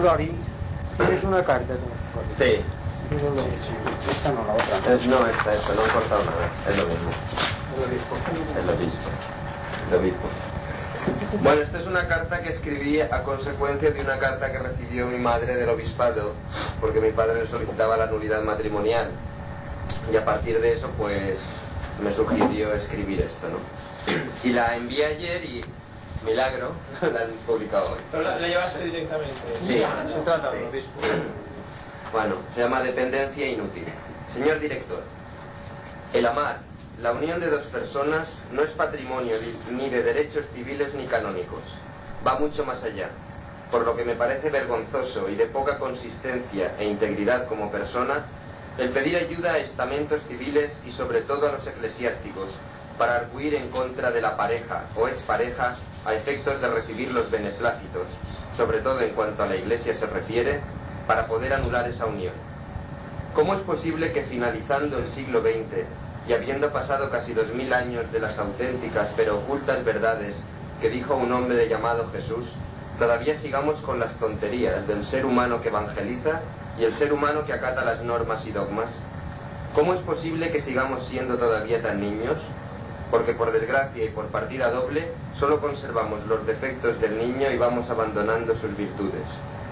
Lori, ¿tienes una carta? Sí. Sí. Esta no, la otra. No, esta, no he cortado nada. Es lo mismo. El obispo. Bueno, esta es una carta que escribí a consecuencia de una carta que recibió mi madre del obispado, porque mi padre le solicitaba la nulidad matrimonial. Y a partir de eso, pues, me sugirió escribir esto, ¿no? Y la envié ayer y... milagro, la han publicado hoy. ¿Pero la llevaste directamente? Sí. Se trata del obispo. Bueno, se llama dependencia inútil. Señor director, el amar, la unión de dos personas, no es patrimonio ni de derechos civiles ni canónicos. Va mucho más allá. Por lo que me parece vergonzoso y de poca consistencia e integridad como persona, el pedir ayuda a estamentos civiles y sobre todo a los eclesiásticos para arguir en contra de la pareja o expareja a efectos de recibir los beneplácitos, sobre todo en cuanto a la Iglesia se refiere, para poder anular esa unión. ¿Cómo es posible que finalizando el siglo XX y habiendo pasado casi 2000 años de las auténticas pero ocultas verdades que dijo un hombre llamado Jesús, todavía sigamos con las tonterías del ser humano que evangeliza y el ser humano que acata las normas y dogmas? ¿Cómo es posible que sigamos siendo todavía tan niños? Porque por desgracia y por partida doble, solo conservamos los defectos del niño y vamos abandonando sus virtudes.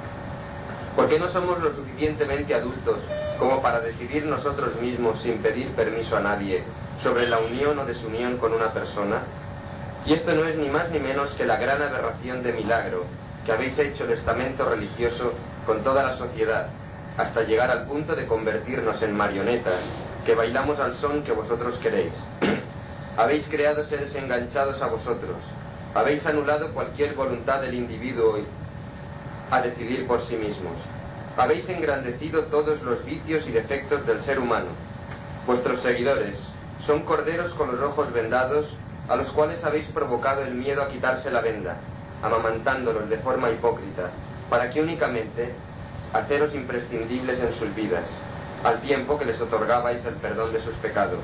¿Por qué no somos lo suficientemente adultos como para decidir nosotros mismos sin pedir permiso a nadie sobre la unión o desunión con una persona? Y esto no es ni más ni menos que la gran aberración de milagro que habéis hecho el estamento religioso con toda la sociedad, hasta llegar al punto de convertirnos en marionetas que bailamos al son que vosotros queréis. Habéis creado seres enganchados a vosotros. Habéis anulado cualquier voluntad del individuo a decidir por sí mismos. Habéis engrandecido todos los vicios y defectos del ser humano. Vuestros seguidores son corderos con los ojos vendados a los cuales habéis provocado el miedo a quitarse la venda, amamantándolos de forma hipócrita, para que únicamente haceros imprescindibles en sus vidas, al tiempo que les otorgabais el perdón de sus pecados.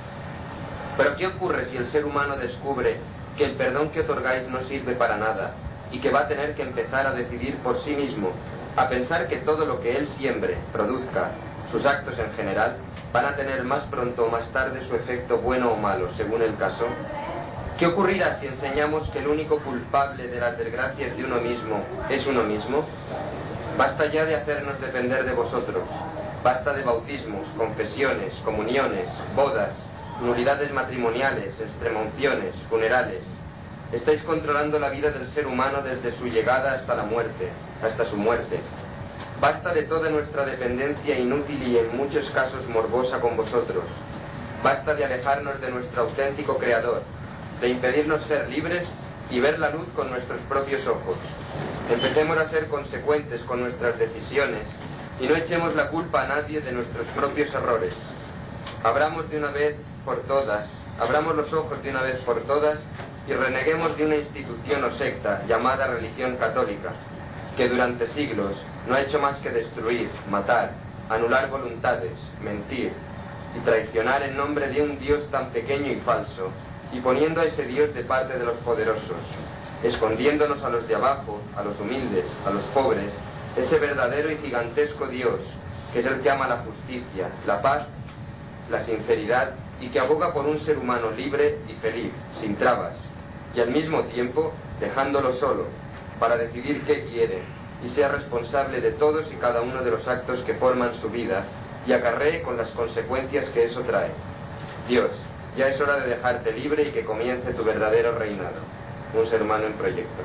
Pero ¿qué ocurre si el ser humano descubre que el perdón que otorgáis no sirve para nada y que va a tener que empezar a decidir por sí mismo, a pensar que todo lo que él siembre, produzca, sus actos en general, van a tener más pronto o más tarde su efecto bueno o malo, según el caso? ¿Qué ocurrirá si enseñamos que el único culpable de las desgracias de uno mismo es uno mismo? Basta ya de hacernos depender de vosotros. Basta de bautismos, confesiones, comuniones, bodas, nulidades matrimoniales, extremunciones, funerales. Estáis controlando la vida del ser humano desde su llegada hasta la muerte, hasta su muerte. Basta de toda nuestra dependencia inútil y en muchos casos morbosa con vosotros. Basta de alejarnos de nuestro auténtico Creador, de impedirnos ser libres y ver la luz con nuestros propios ojos. Empecemos a ser consecuentes con nuestras decisiones y no echemos la culpa a nadie de nuestros propios errores. Abramos de una vez por todas, abramos los ojos de una vez por todas y reneguemos de una institución o secta llamada religión católica, que durante siglos no ha hecho más que destruir, matar, anular voluntades, mentir y traicionar en nombre de un Dios tan pequeño y falso, y poniendo a ese Dios de parte de los poderosos, escondiéndonos a los de abajo, a los humildes, a los pobres, ese verdadero y gigantesco Dios, que es el que ama la justicia, la paz, la sinceridad y que aboga por un ser humano libre y feliz, sin trabas, y al mismo tiempo dejándolo solo para decidir qué quiere y sea responsable de todos y cada uno de los actos que forman su vida y acarree con las consecuencias que eso trae. Dios, ya es hora de dejarte libre y que comience tu verdadero reinado. Un ser humano en proyecto.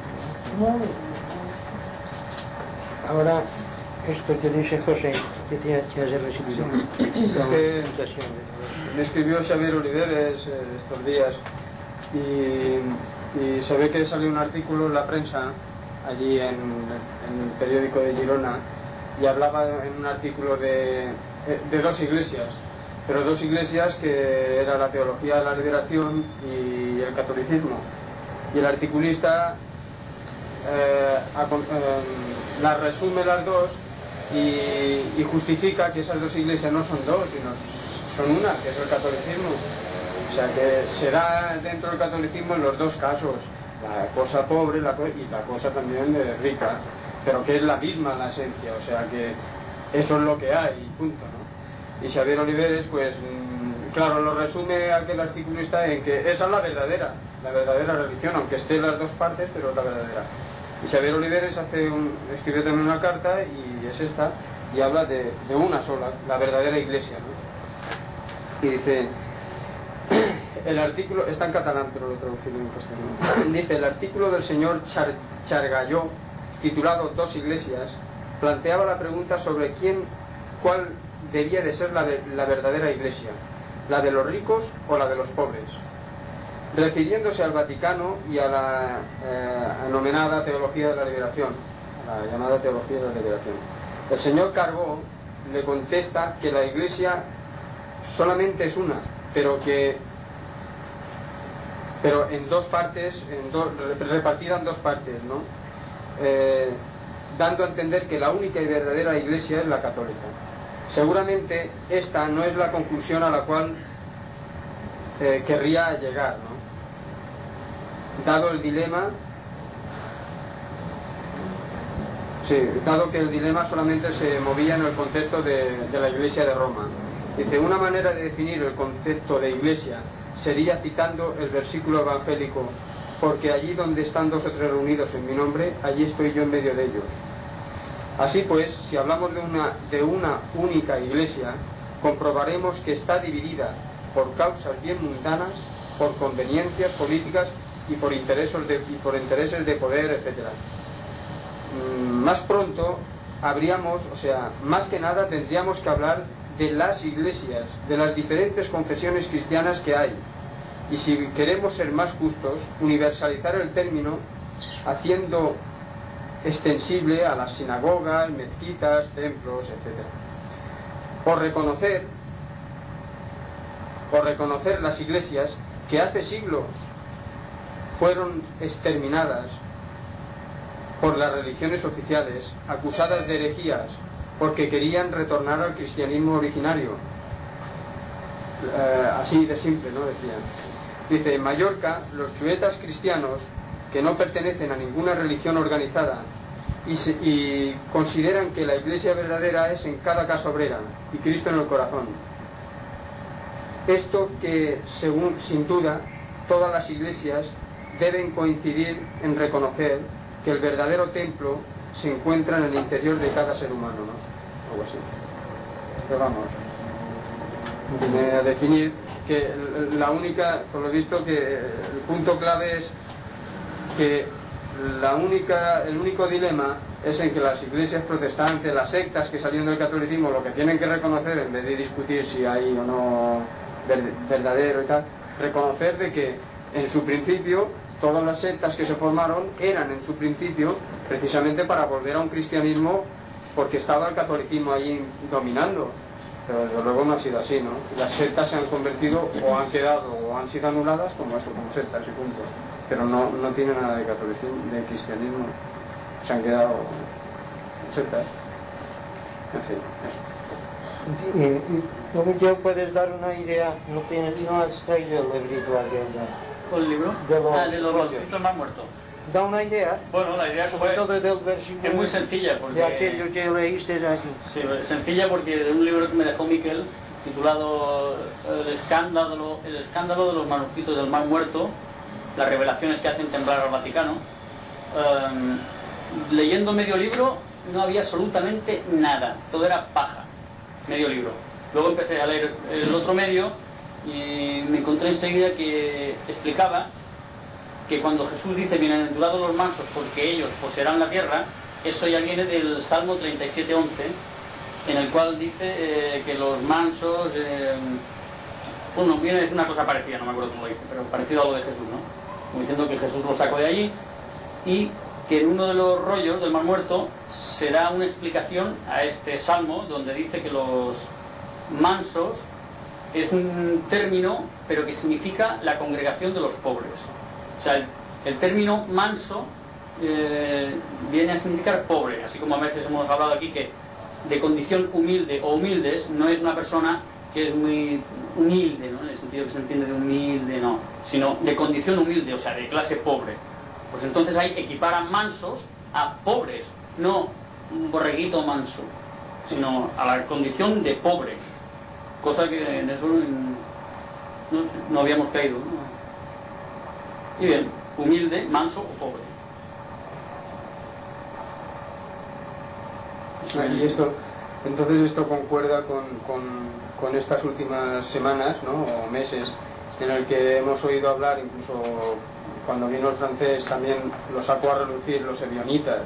Ahora, esto que dice José, que te has recibido. Es que me escribió Xavier Oliveres estos días y se ve que salió un artículo en la prensa allí en el periódico de Girona y hablaba en un artículo de dos iglesias, pero dos iglesias que era la teología de la liberación y el catolicismo, y el articulista las resume las dos y justifica que esas dos iglesias no son dos, sino son una, que es el catolicismo. O sea que se da dentro del catolicismo en los dos casos, la cosa pobre y la cosa también rica. pero que es la misma la esencia, o sea que eso es lo que hay, punto, ¿no? Y Xavier Oliveres, pues claro, lo resume aquel articulista en que esa es la verdadera religión, aunque esté en las dos partes, pero es la verdadera. Y Xavier Oliveres escribe también una carta, y es esta, y habla de una sola, la verdadera iglesia, ¿no? Y dice, el artículo, está en catalán, pero lo traduciré en castellano. Dice, el artículo del señor Chargalló, titulado Dos iglesias, planteaba la pregunta sobre cuál debía de ser la verdadera iglesia, la de los ricos o la de los pobres, refiriéndose al Vaticano y a la anomenada teología de la liberación, la llamada teología de la liberación. El señor Carbó le contesta que la iglesia solamente es una, pero en dos partes, repartida en dos partes, ¿no? Dando a entender que la única y verdadera iglesia es la católica. Seguramente esta no es la conclusión a la cual querría llegar, ¿no? Dado el dilema, dado que el dilema solamente se movía en el contexto de la Iglesia de Roma. Dice, una manera de definir el concepto de iglesia sería citando el versículo evangélico, porque allí donde están dos o tres reunidos en mi nombre, allí estoy yo en medio de ellos. Así pues, si hablamos de una única iglesia, comprobaremos que está dividida por causas bien mundanas, por conveniencias políticas y por intereses de poder, etc. Más pronto más que nada tendríamos que hablar de las iglesias, de las diferentes confesiones cristianas que hay, y si queremos ser más justos, universalizar el término haciendo extensible a las sinagogas, mezquitas, templos, etc. O reconocer las iglesias que hace siglos fueron exterminadas por las religiones oficiales, acusadas de herejías, porque querían retornar al cristianismo originario. Así de simple, ¿no? Decían. Dice, en Mallorca, los chuetas cristianos, que no pertenecen a ninguna religión organizada y consideran que la iglesia verdadera es en cada casa obrera y Cristo en el corazón. Esto que, sin duda, todas las iglesias deben coincidir en reconocer que el verdadero templo se encuentra en el interior de cada ser humano, ¿no? Algo así. Pero vamos, viene a definir que la única, por lo visto, que el punto clave es que el único dilema es en que las iglesias protestantes, las sectas que salieron del catolicismo, lo que tienen que reconocer, en vez de discutir si hay o no verdadero y tal, reconocer de que en su principio todas las sectas que se formaron eran en su principio precisamente para volver a un cristianismo, porque estaba el catolicismo allí dominando, pero desde luego no ha sido así, ¿no? Las sectas se han convertido o han quedado o han sido anuladas como sectas y punto, pero no tienen nada de catolicismo, de cristianismo, se han quedado sectas, en fin, eso. Y ¿ya puedes dar una idea? No has traído el librito ¿El libro? De los manuscritos más muertos. Da una idea. Bueno, la idea sobre todo del versículo es muy sencilla porque, de aquello que leíste aquí. Sí, sencilla porque de un libro que me dejó Miquel titulado El escándalo de los manuscritos del Mar Muerto, las revelaciones que hacen temblar al Vaticano. Leyendo medio libro no había absolutamente nada, todo era paja, medio libro. Luego empecé a leer el otro medio y me encontré enseguida que explicaba que cuando Jesús dice bienaventurados los mansos porque ellos poseerán la tierra, eso ya viene del Salmo 37:11, en el cual dice que los mansos, bueno, viene a decir una cosa parecida, no me acuerdo cómo lo dice, pero parecido a lo de Jesús, ¿no? Como diciendo que Jesús lo sacó de allí, y que en uno de los rollos del Mar Muerto se da una explicación a este salmo donde dice que los mansos es un término, pero que significa la congregación de los pobres. O sea, el término manso viene a significar pobre, así como a veces hemos hablado aquí que de condición humilde o humildes no es una persona que es muy humilde, ¿no? En el sentido que se entiende de humilde, no, sino de condición humilde, o sea, de clase pobre. Pues entonces ahí equiparan mansos a pobres, no un borreguito manso, sino a la condición de pobre, cosa que en eso no habíamos caído, ¿no? Y bien, humilde, manso o pobre. Y entonces esto concuerda con estas últimas semanas, ¿no? O meses, en el que hemos oído hablar, incluso cuando vino el francés también lo sacó a relucir, los ebionitas.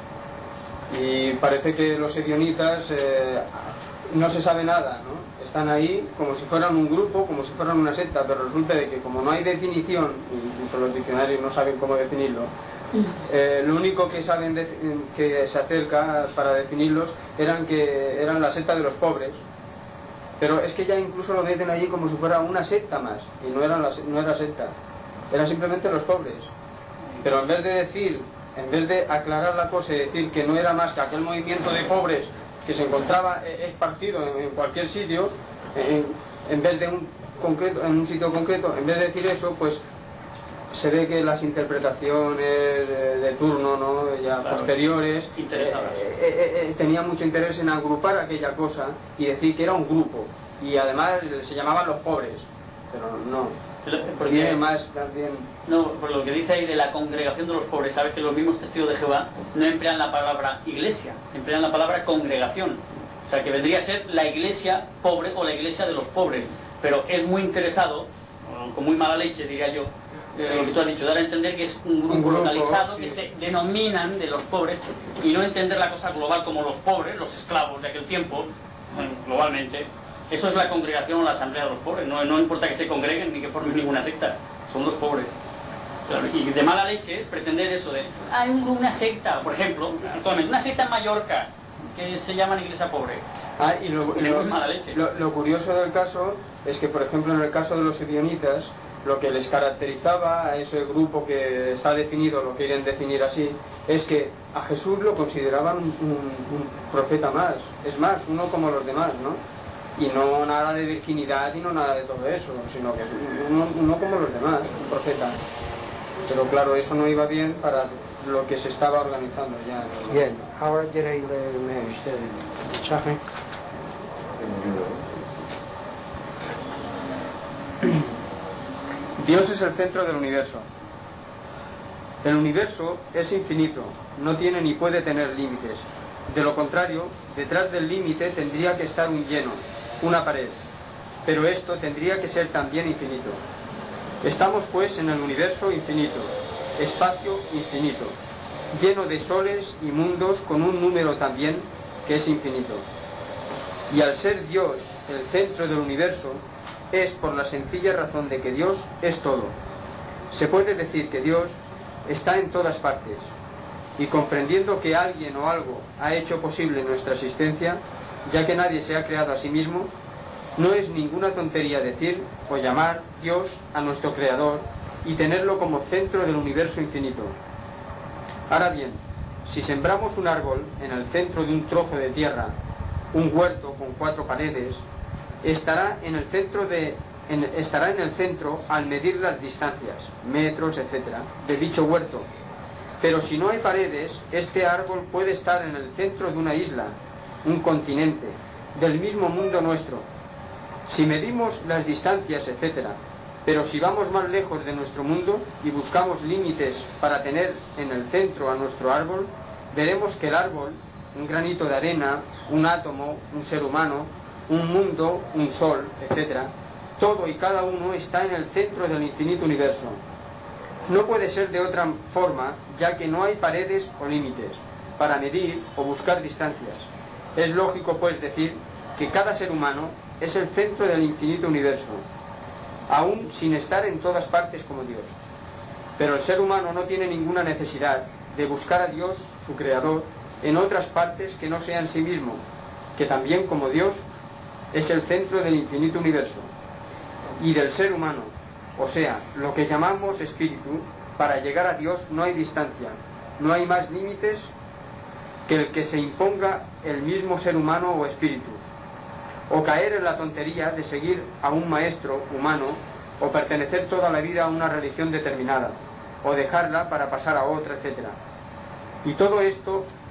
Y parece que los ebionitas no se sabe nada, ¿no? Están ahí como si fueran un grupo, como si fueran una secta, pero resulta de que como no hay definición, incluso los diccionarios no saben cómo definirlo, lo único que saben que se acerca para definirlos eran la secta de los pobres, pero es que ya incluso lo meten allí como si fuera una secta más, y no era secta, eran simplemente los pobres. Pero en vez de aclarar la cosa y decir que no era más que aquel movimiento de pobres que se encontraba esparcido en cualquier sitio, en vez de en un sitio concreto, en vez de decir eso, pues se ve que las interpretaciones de turno, ¿no? Ya claro, posteriores, tenían mucho interés en agrupar aquella cosa y decir que era un grupo, y además se llamaban los pobres, pero no. Porque más también. No, por lo que dice ahí de la congregación de los pobres, sabes que los mismos testigos de Jehová no emplean la palabra iglesia, emplean la palabra congregación. O sea, que vendría a ser la iglesia pobre o la iglesia de los pobres. Pero es muy interesado, con muy mala leche diría yo, lo que tú has dicho, dar a entender que es un grupo localizado, sí, que se denominan de los pobres, y no entender la cosa global como los pobres, los esclavos de aquel tiempo, globalmente. Eso es la congregación o la asamblea de los pobres. No importa que se congreguen ni que formen ninguna secta, son los pobres. Claro, y de mala leche es pretender eso de hay una secta, por ejemplo, actualmente una secta en Mallorca que se llama iglesia pobre. Y lo curioso del caso es que, por ejemplo, en el caso de los ebionitas, lo que les caracterizaba a ese grupo que está definido, lo quieren definir así, es que a Jesús lo consideraban un profeta más, es más, uno como los demás, ¿no? Y no nada de virginidad y no nada de todo eso, sino que uno como los demás, un profeta. Pero claro, eso no iba bien para lo que se estaba organizando ya. Bien, ahora quiere leerme usted el mensaje. Dios es el centro del universo. El universo es infinito, no tiene ni puede tener límites. De lo contrario, detrás del límite tendría que estar un lleno, una pared. Pero esto tendría que ser también infinito. Estamos pues en el universo infinito, espacio infinito, lleno de soles y mundos con un número también que es infinito. Y al ser Dios el centro del universo, es por la sencilla razón de que Dios es todo. Se puede decir que Dios está en todas partes, y comprendiendo que alguien o algo ha hecho posible nuestra existencia, ya que nadie se ha creado a sí mismo, no es ninguna tontería decir o llamar Dios a nuestro Creador y tenerlo como centro del universo infinito. Ahora bien, si sembramos un árbol en el centro de un trozo de tierra, un huerto con 4 paredes, estará en el centro al medir las distancias, metros, etc., de dicho huerto. Pero si no hay paredes, este árbol puede estar en el centro de una isla, un continente, del mismo mundo nuestro. Si medimos las distancias, etc., pero si vamos más lejos de nuestro mundo y buscamos límites para tener en el centro a nuestro árbol, veremos que el árbol, un granito de arena, un átomo, un ser humano, un mundo, un sol, etc., todo y cada uno está en el centro del infinito universo. No puede ser de otra forma, ya que no hay paredes o límites para medir o buscar distancias. Es lógico, pues, decir que cada ser humano es el centro del infinito universo, aún sin estar en todas partes como Dios. Pero el ser humano no tiene ninguna necesidad de buscar a Dios, su Creador, en otras partes que no sean sí mismo, que también como Dios es el centro del infinito universo y del ser humano, o sea, lo que llamamos espíritu. Para llegar a Dios no hay distancia, no hay más límites que el que se imponga el mismo ser humano o espíritu, o caer en la tontería de seguir a un maestro humano, o pertenecer toda la vida a una religión determinada, o dejarla para pasar a otra, etc. Y todo esto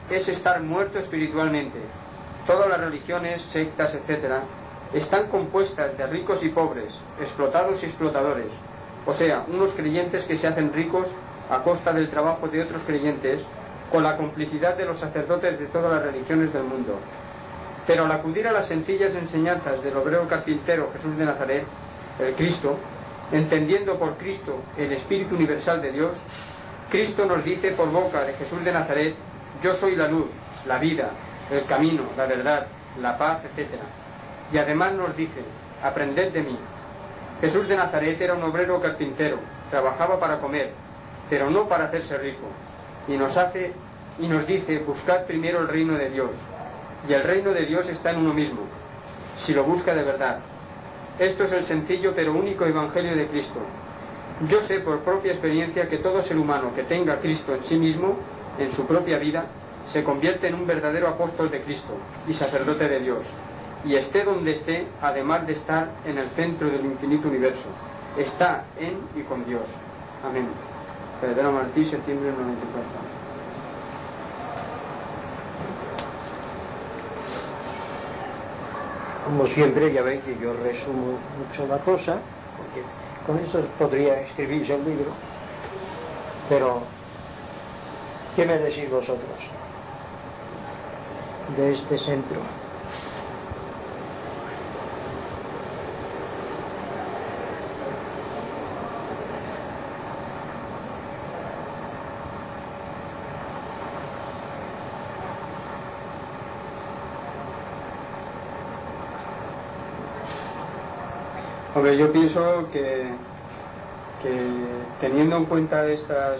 es estar muerto espiritualmente. Todas las religiones, sectas, etc., están compuestas de ricos y pobres, explotados y explotadores, o sea, unos creyentes que se hacen ricos a costa del trabajo de otros creyentes, con la complicidad de los sacerdotes de todas las religiones del mundo. Pero al acudir a las sencillas enseñanzas del obrero carpintero Jesús de Nazaret, el Cristo, entendiendo por Cristo el Espíritu universal de Dios, Cristo nos dice por boca de Jesús de Nazaret: yo soy la luz, la vida, el camino, la verdad, la paz, etc. Y además nos dice: aprended de mí. Jesús de Nazaret era un obrero carpintero, trabajaba para comer, pero no para hacerse rico, y nos dice: buscad primero el reino de Dios, y el reino de Dios está en uno mismo, si lo busca de verdad. Esto es el sencillo pero único evangelio de Cristo. Yo sé por propia experiencia que todo ser humano que tenga a Cristo en sí mismo, en su propia vida, se convierte en un verdadero apóstol de Cristo y sacerdote de Dios, y esté donde esté, además de estar en el centro del infinito universo, está en y con Dios. Amén. Pedro Martí, septiembre del 94. Como siempre, ya ven que yo resumo mucho la cosa, porque con eso podría escribirse el libro, pero ¿qué me decís vosotros de este centro? Hombre, yo pienso que teniendo en cuenta esto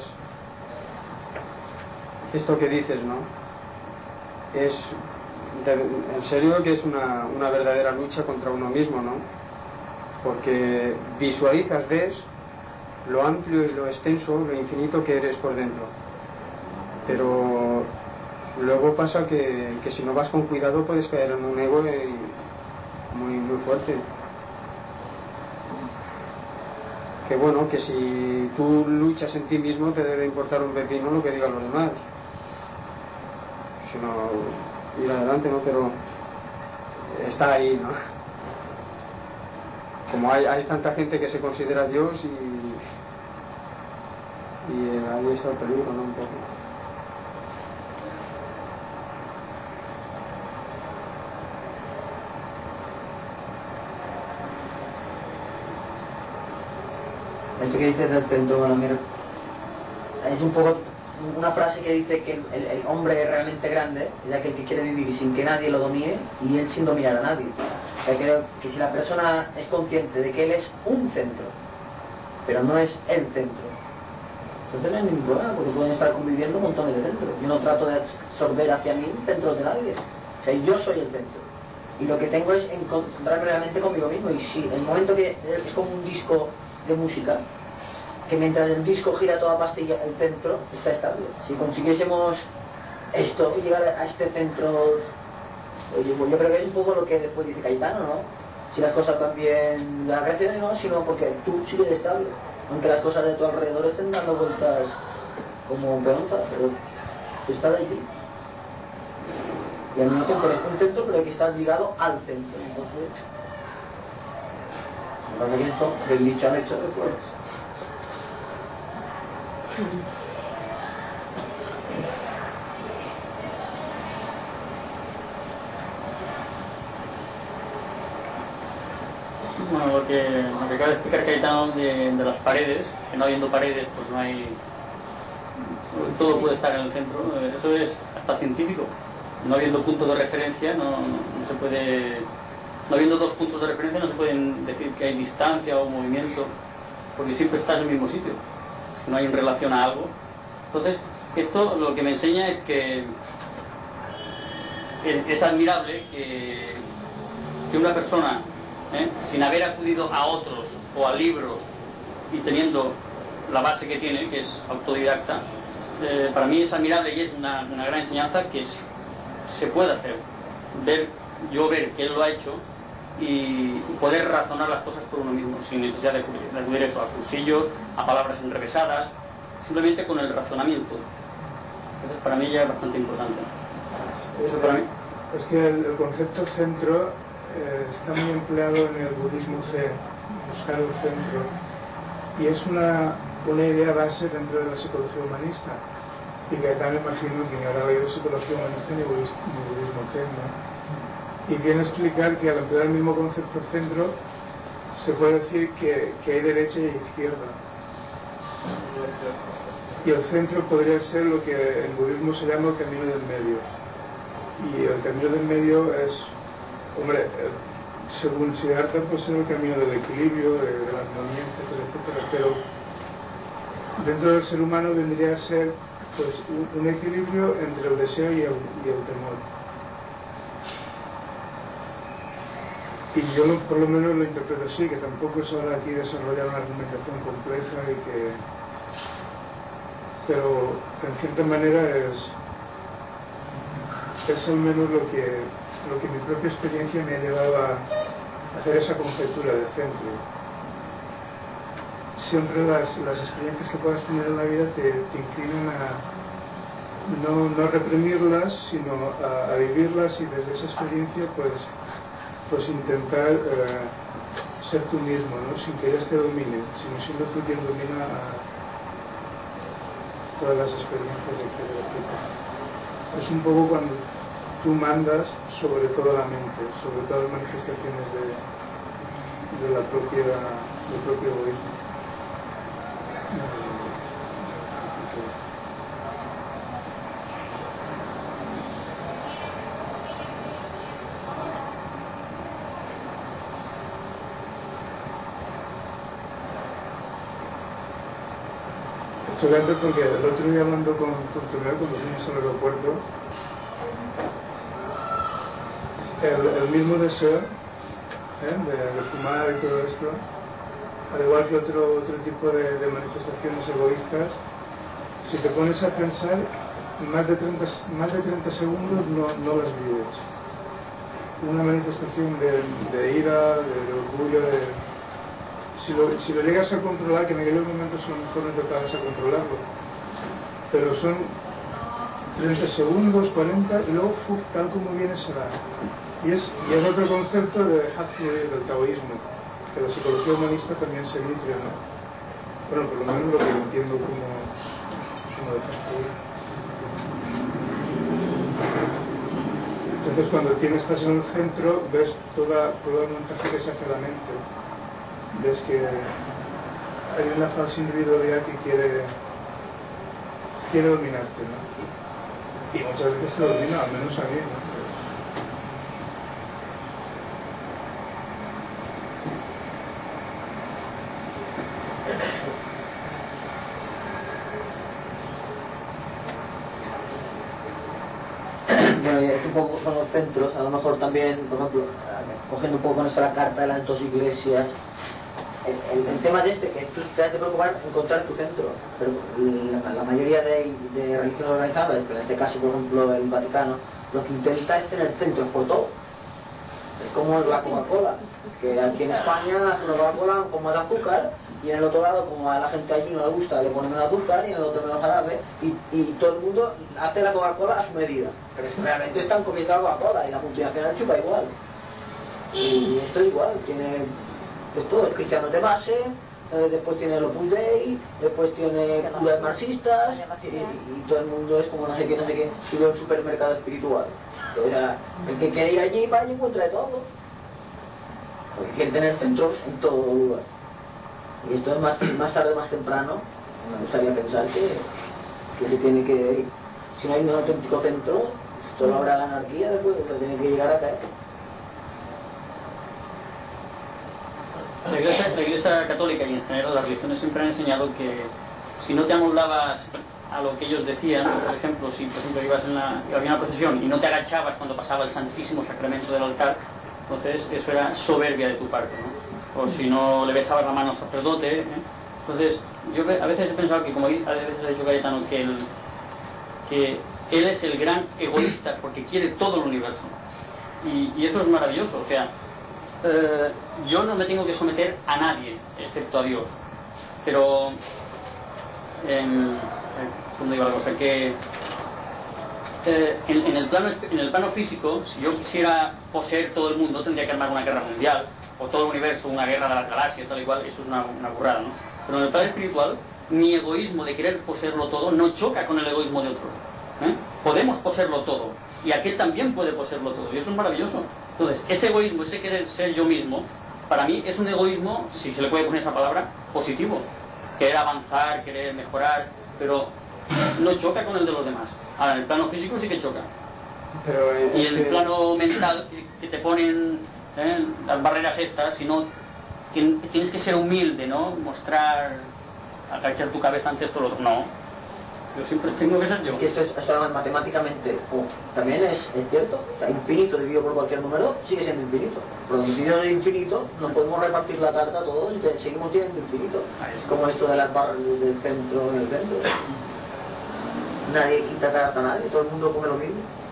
que dices, ¿no? En serio que es una verdadera lucha contra uno mismo, ¿no? Porque visualizas, ves lo amplio y lo extenso, lo infinito que eres por dentro. Pero luego pasa que si no vas con cuidado puedes caer en un ego muy fuerte. Que bueno, que si tú luchas en ti mismo te debe importar un pepino lo que digan los demás, sino ir adelante, ¿no? Pero está ahí, ¿no? Como hay tanta gente que se considera Dios y ahí está el peligro, ¿no? Un poco. Esto que dices del centro, bueno, mira, es un poco una frase que dice que el hombre realmente grande es aquel que quiere vivir sin que nadie lo domine y él sin dominar a nadie. O sea, creo que si la persona es consciente de que él es un centro, pero no es el centro, entonces no hay ningún problema, porque pueden estar conviviendo montones de centros. Yo no trato de absorber hacia mí centros de nadie. O sea, yo soy el centro. Y lo que tengo es encontrarme realmente conmigo mismo. Y si el momento que es como un disco de música, que mientras el disco gira a toda pastilla, el centro está estable. Si consiguiésemos esto, llegar a este centro, yo creo que es un poco lo que después dice Caetano, ¿no? Si las cosas van bien, la gracia no, sino porque tú sigues estable, aunque las cosas de tu alrededor estén dando vueltas como peonza, pero tú estás allí. Y al mismo tiempo eres un centro, pero hay que estar ligado al centro. Entonces, me parece que esto, del dicho al hecho, después. Bueno, lo que acaba de explicar Caetano de las paredes, que no habiendo paredes, pues no hay... todo puede estar en el centro, eso es hasta científico. No habiendo puntos de referencia, no se puede... No habiendo dos puntos de referencia no se pueden decir que hay distancia o movimiento, porque siempre estás en el mismo sitio. Es que no hay en relación a algo. Entonces, esto lo que me enseña es que es admirable que una persona, sin haber acudido a otros o a libros y teniendo la base que tiene, que es autodidacta, para mí es admirable y es una gran enseñanza que se puede hacer. Ver que él lo ha hecho y poder razonar las cosas por uno mismo, sin necesidad de acudir eso, a cursillos, a palabras enrevesadas, simplemente con el razonamiento. Entonces para mí ya es bastante importante. Eso para mí. Es que el concepto centro está muy empleado en el budismo zen, buscar el centro, y es una idea base dentro de la psicología humanista, y que también imagino que ni habrá leído psicología humanista ni budismo zen, ¿no? Y viene a explicar que al emplear el mismo concepto centro se puede decir que hay derecha y izquierda, y el centro podría ser lo que en budismo se llama el camino del medio. Y el camino del medio es, hombre, según Siddhartha, pues es el camino del equilibrio, de la armonía, etcétera, etcétera. Pero dentro del ser humano vendría a ser pues un equilibrio entre el deseo y el temor. Y yo por lo menos lo interpreto así, que tampoco es ahora aquí desarrollar una argumentación compleja pero en cierta manera es al menos lo que mi propia experiencia me ha llevado a hacer esa conjetura de centro. Siempre las experiencias que puedas tener en la vida te inclinan a no reprimirlas, sino a vivirlas, y desde esa experiencia pues intentar ser tú mismo, ¿no? Sin que ellas te dominen, sino siendo tú quien domina todas las experiencias de que es un poco cuando tú mandas sobre toda la mente, sobre todas las manifestaciones del propio egoísmo. Estoy hablando porque el otro día hablando con Tomeo, cuando fuimos al aeropuerto, el mismo deseo de fumar y todo esto, al igual que otro tipo de manifestaciones egoístas, si te pones a pensar, más de 30 segundos no las vives. Una manifestación de ira, de orgullo, si lo llegas a controlar, que en aquellos momentos a lo mejor no te paras a controlarlo, pero son 30 segundos, 40, y luego tal como viene se va. Y es otro concepto de dejar fluir, del taoísmo, que la psicología humanista también se nutre, ¿no? Bueno, por lo menos lo que entiendo como dejar fluir. Entonces cuando estás en el centro, ves todo el montaje que se hace la mente. Ves que hay una falsa individualidad que quiere dominarte, ¿no? Y muchas veces se domina, al menos a mí, ¿no? Bueno, y es un poco con los centros, a lo mejor también, por ejemplo, cogiendo un poco nuestra carta de las dos iglesias, el tema de que tú te has de preocupar encontrar tu centro, pero la mayoría de religiones organizadas, pero en este caso por ejemplo el Vaticano, lo que intenta es tener centros por todo. Es como la Coca-Cola, que aquí en España hacen una Coca-Cola como de azúcar, y en el otro lado, como a la gente allí no le gusta, le ponen menos azúcar, y en el otro menos jarabe, y todo el mundo hace la Coca-Cola a su medida, pero realmente están comiendo la Coca-Cola, y la multinacional chupa igual. Y esto es igual, tiene esto, el cristiano de base, después tiene el Opus Dei, después tiene curas marxistas, y todo el mundo es como no sé qué, y luego el supermercado espiritual. O sea, el que quiere ir allí, vaya y encuentra de todo. Porque quieren tener centros en todo lugar. Y esto es más tarde o más temprano, me gustaría pensar que se tiene que, si no hay un auténtico centro, esto lo habrá la anarquía, después se tiene que llegar a caer. La Iglesia Católica y en general las religiones siempre han enseñado que si no te amoldabas a lo que ellos decían, por ejemplo, si por ejemplo ibas había una procesión y no te agachabas cuando pasaba el Santísimo Sacramento del altar, entonces eso era soberbia de tu parte, ¿no? O si no le besabas la mano al sacerdote, ¿eh? Entonces yo a veces he pensado que, como a veces ha dicho Cayetano, que él es el gran egoísta porque quiere todo el universo, y eso es maravilloso. O sea, yo no me tengo que someter a nadie excepto a Dios, pero ¿cómo digo la cosa? Que en el plano físico, si yo quisiera poseer todo el mundo, tendría que armar una guerra mundial, o todo el universo, una guerra de las galaxias, tal y cual. Eso es una burrada, ¿no? Pero en el plano espiritual, mi egoísmo de querer poseerlo todo no choca con el egoísmo de otros. Podemos poseerlo todo, y aquel también puede poseerlo todo, y eso es maravilloso. Entonces, ese egoísmo, ese querer ser yo mismo, para mí es un egoísmo, si se le puede poner esa palabra, positivo. Querer avanzar, querer mejorar, pero no choca con el de los demás. Ahora, en el plano físico sí que choca. Pero y en el plano mental, que te ponen las barreras estas, sino tienes que ser humilde, ¿no? Mostrar, agachar tu cabeza ante esto o lo otro. No. Yo siempre tengo que ser yo. Es que esto matemáticamente también es cierto. O sea, infinito dividido por cualquier número sigue siendo infinito. Pero dividido en infinito no podemos repartir la tarta a todos y seguimos teniendo infinito. Es como esto de las barras del centro en el centro. Nadie quita tarta a nadie, todo el mundo come lo mismo.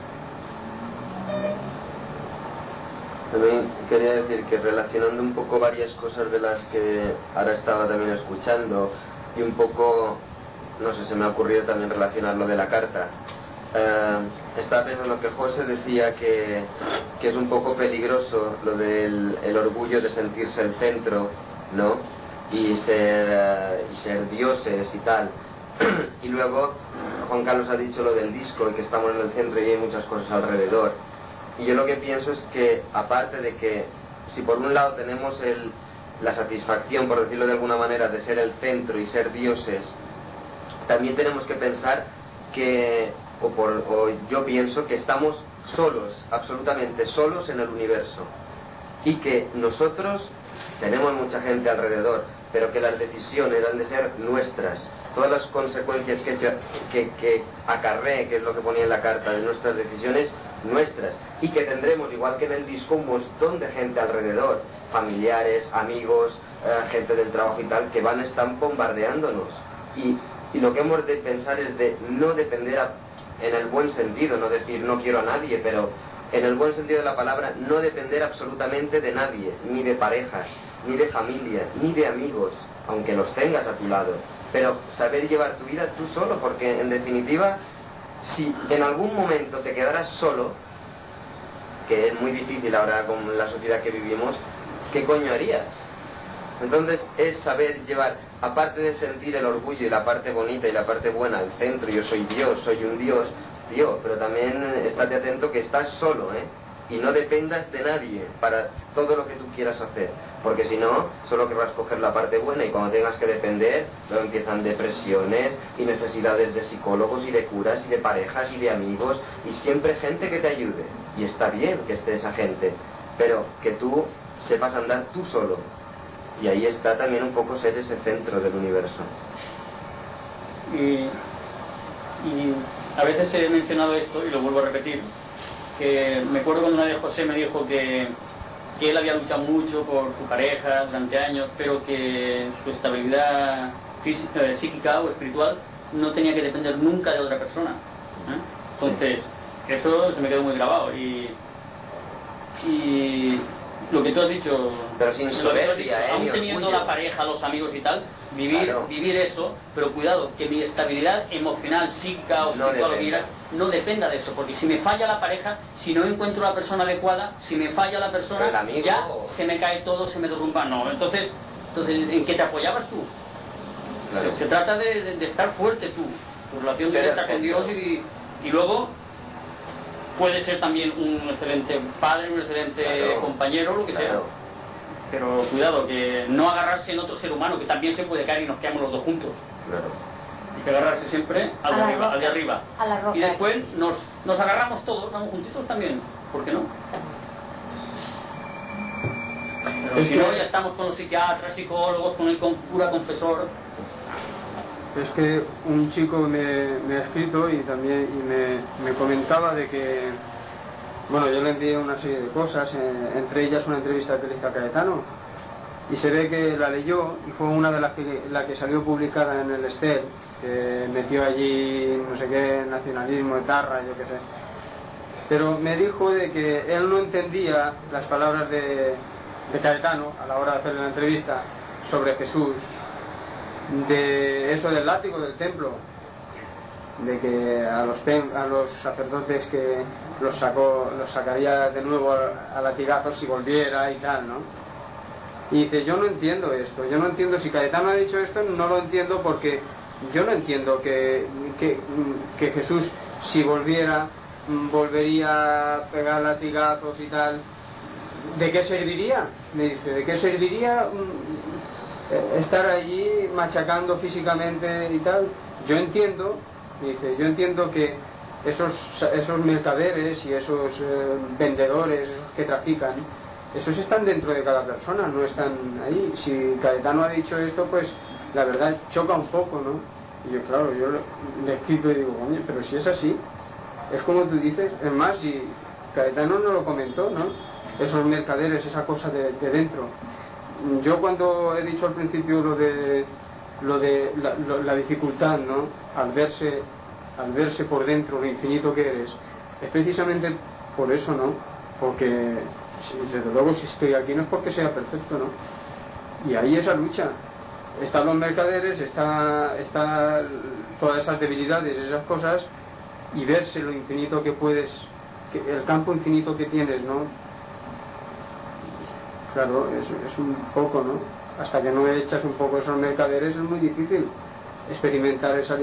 También quería decir que relacionando un poco varias cosas de las que ahora estaba también escuchando, y un poco, no sé, se me ha ocurrido también relacionar lo de la carta. Estaba pensando que José decía que es un poco peligroso lo del el orgullo de sentirse el centro, ¿no? Y ser dioses y tal. Y luego Juan Carlos ha dicho lo del disco y que estamos en el centro y hay muchas cosas alrededor. Y yo lo que pienso es que, aparte de que si por un lado tenemos la satisfacción, por decirlo de alguna manera, de ser el centro y ser dioses, también tenemos que pensar que, o yo pienso que estamos solos, absolutamente solos en el universo, y que nosotros tenemos mucha gente alrededor, pero que las decisiones han de ser nuestras. Todas las consecuencias que acarree, que es lo que ponía en la carta, de nuestras decisiones, nuestras, y que tendremos, igual que en el disco, un montón de gente alrededor, familiares, amigos, gente del trabajo y tal, que están bombardeándonos, y lo que hemos de pensar es de no depender en el buen sentido, no decir no quiero a nadie, pero en el buen sentido de la palabra, no depender absolutamente de nadie, ni de parejas, ni de familia, ni de amigos, aunque los tengas a tu lado, pero saber llevar tu vida tú solo, porque en definitiva, si en algún momento te quedaras solo, que es muy difícil ahora con la sociedad que vivimos, ¿qué coño harías? Entonces es saber llevar, aparte de sentir el orgullo y la parte bonita y la parte buena, el centro, yo soy Dios, soy un Dios, tío, pero también estate atento que estás solo, y no dependas de nadie para todo lo que tú quieras hacer, porque si no, solo querrás coger la parte buena y cuando tengas que depender, luego empiezan depresiones y necesidades de psicólogos y de curas y de parejas y de amigos y siempre gente que te ayude, y está bien que esté esa gente, pero que tú sepas andar tú solo, y ahí está también un poco ser ese centro del universo. Y a veces he mencionado esto y lo vuelvo a repetir, que me acuerdo cuando una vez José me dijo que él había luchado mucho por su pareja durante años, pero que su estabilidad psíquica o espiritual no tenía que depender nunca de otra persona. Entonces, eso se me quedó muy grabado. Y lo que tú has dicho, pero sin soberbia, aún teniendo la pareja, los amigos y tal, vivir eso, pero cuidado, que mi estabilidad emocional, psíquica o espiritual no dependa de eso, porque si me falla la pareja, si no encuentro la persona adecuada, si me falla la persona, ya se me cae todo, se me derrumba. No, entonces ¿en qué te apoyabas tú? Claro. Se trata de estar fuerte tú, tu relación directa con Dios y luego puede ser también un excelente padre, un excelente compañero, lo que sea. Pero cuidado, que no agarrarse en otro ser humano, que también se puede caer y nos quedamos los dos juntos. Hay que agarrarse siempre al de arriba. A la roca. Y después nos agarramos todos, vamos juntitos también. ¿Por qué no? Pero si no, ya estamos con los psiquiatras, psicólogos, con el cura confesor. Es que un chico me ha escrito y también me comentaba de que, bueno, yo le envié una serie de cosas, entre ellas una entrevista que le hice a Cayetano, y se ve que la leyó y fue una de las la que salió publicada en el Estel, que metió allí no sé qué, nacionalismo, etarra, yo qué sé. Pero me dijo de que él no entendía las palabras de Cayetano a la hora de hacerle la entrevista sobre Jesús, de eso del látigo del templo, de que a los sacerdotes que los sacaría de nuevo a latigazos si volviera y tal, ¿no? Y dice, yo no entiendo esto, yo no entiendo, si Cayetano ha dicho esto, no lo entiendo, porque yo no entiendo que Jesús, si volviera, volvería a pegar latigazos y tal. ¿De qué serviría? Me dice, ¿de qué serviría estar allí machacando físicamente y tal? Yo entiendo, me dice, yo entiendo que esos mercaderes y esos vendedores, esos que trafican, esos están dentro de cada persona, no están ahí. Si Cayetano ha dicho esto, pues la verdad choca un poco, ¿no? Y yo, claro, yo le he escrito y digo, coño, pero si es así, es como tú dices. Es más, si Cayetano no lo comentó, ¿no? Esos mercaderes, esa cosa de dentro. Yo cuando he dicho al principio lo de la dificultad, ¿no? Al verse por dentro lo infinito que eres, es precisamente por eso, ¿no? Porque desde luego si estoy aquí no es porque sea perfecto, ¿no? Y ahí esa lucha. Están los mercaderes, está todas esas debilidades, esas cosas, y verse lo infinito que puedes, el campo infinito que tienes, ¿no? Claro, es un poco, ¿no? Hasta que no echas un poco esos mercaderes es muy difícil experimentar esa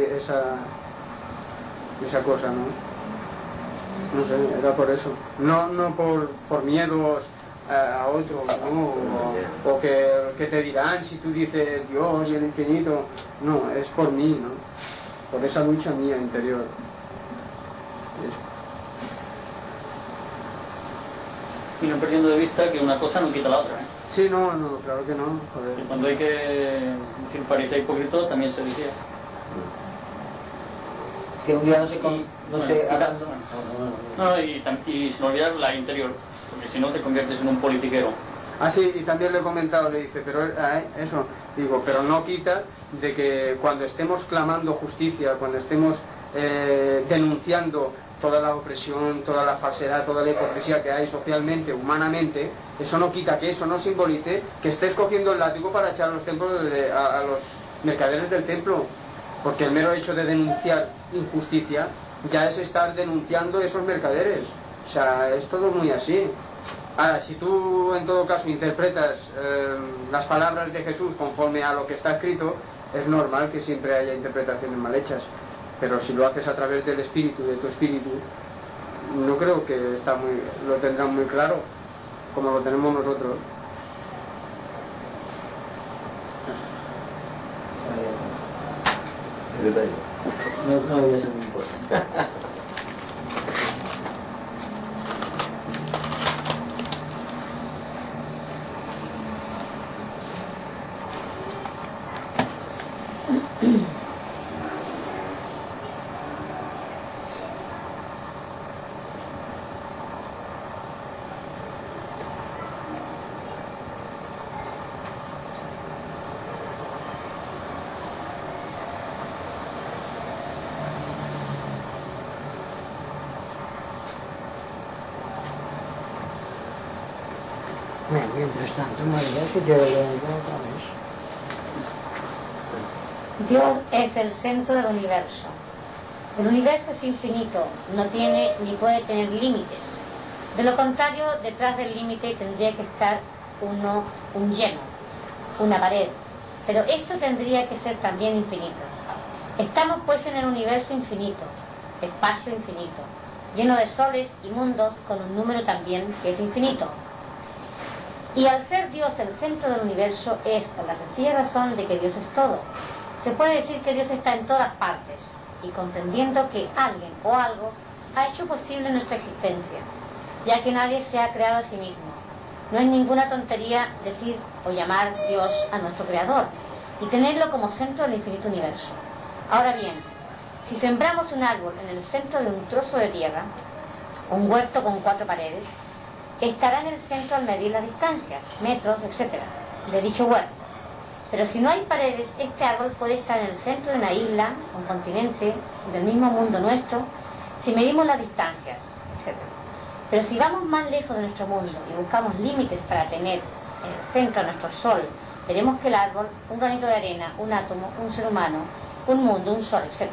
cosa, ¿no? No sé, era por eso. No por miedos a otros, ¿no? O que te dirán si tú dices Dios y el infinito. No, es por mí, ¿no? Por esa lucha mía interior. Y no perdiendo de vista que una cosa no quita la otra, ¿eh? Sí, no, claro que no, joder. Y cuando hay que decir fariseo hipócrita también se decía. Es que un día no sé hablando. Y sin olvidar la interior, porque si no te conviertes en un politiquero. Ah, sí, y también le he comentado, le dice, pero eso, digo, pero no quita de que cuando estemos clamando justicia, cuando estemos denunciando toda la opresión, toda la falsedad, toda la hipocresía que hay socialmente, humanamente, eso no quita que eso no simbolice que estés cogiendo el látigo para echar a los templos a los mercaderes del templo, porque el mero hecho de denunciar injusticia ya es estar denunciando esos mercaderes. O sea, es todo muy así. Ahora, si tú en todo caso interpretas las palabras de Jesús conforme a lo que está escrito, es normal que siempre haya interpretaciones mal hechas. Pero si lo haces a través del espíritu, de tu espíritu, no creo que lo tendrán muy claro, como lo tenemos nosotros. No voy a ser muy importante. Mientras tanto, María, si te lo leo otra vez. Dios es el centro del universo. El universo es infinito, no tiene ni puede tener límites. De lo contrario, detrás del límite tendría que estar un lleno, una pared. Pero esto tendría que ser también infinito. Estamos pues en el universo infinito, espacio infinito, lleno de soles y mundos con un número también que es infinito. Y al ser Dios el centro del universo es por la sencilla razón de que Dios es todo. Se puede decir que Dios está en todas partes, y comprendiendo que alguien o algo ha hecho posible nuestra existencia, ya que nadie se ha creado a sí mismo. No es ninguna tontería decir o llamar Dios a nuestro Creador y tenerlo como centro del infinito universo. Ahora bien, si sembramos un árbol en el centro de un trozo de tierra, un huerto con 4 paredes, estará en el centro al medir las distancias, metros, etc., de dicho huerto. Pero si no hay paredes, este árbol puede estar en el centro de una isla, un continente, del mismo mundo nuestro, si medimos las distancias, etc. Pero si vamos más lejos de nuestro mundo y buscamos límites para tener en el centro a nuestro sol, veremos que el árbol, un granito de arena, un átomo, un ser humano, un mundo, un sol, etc.,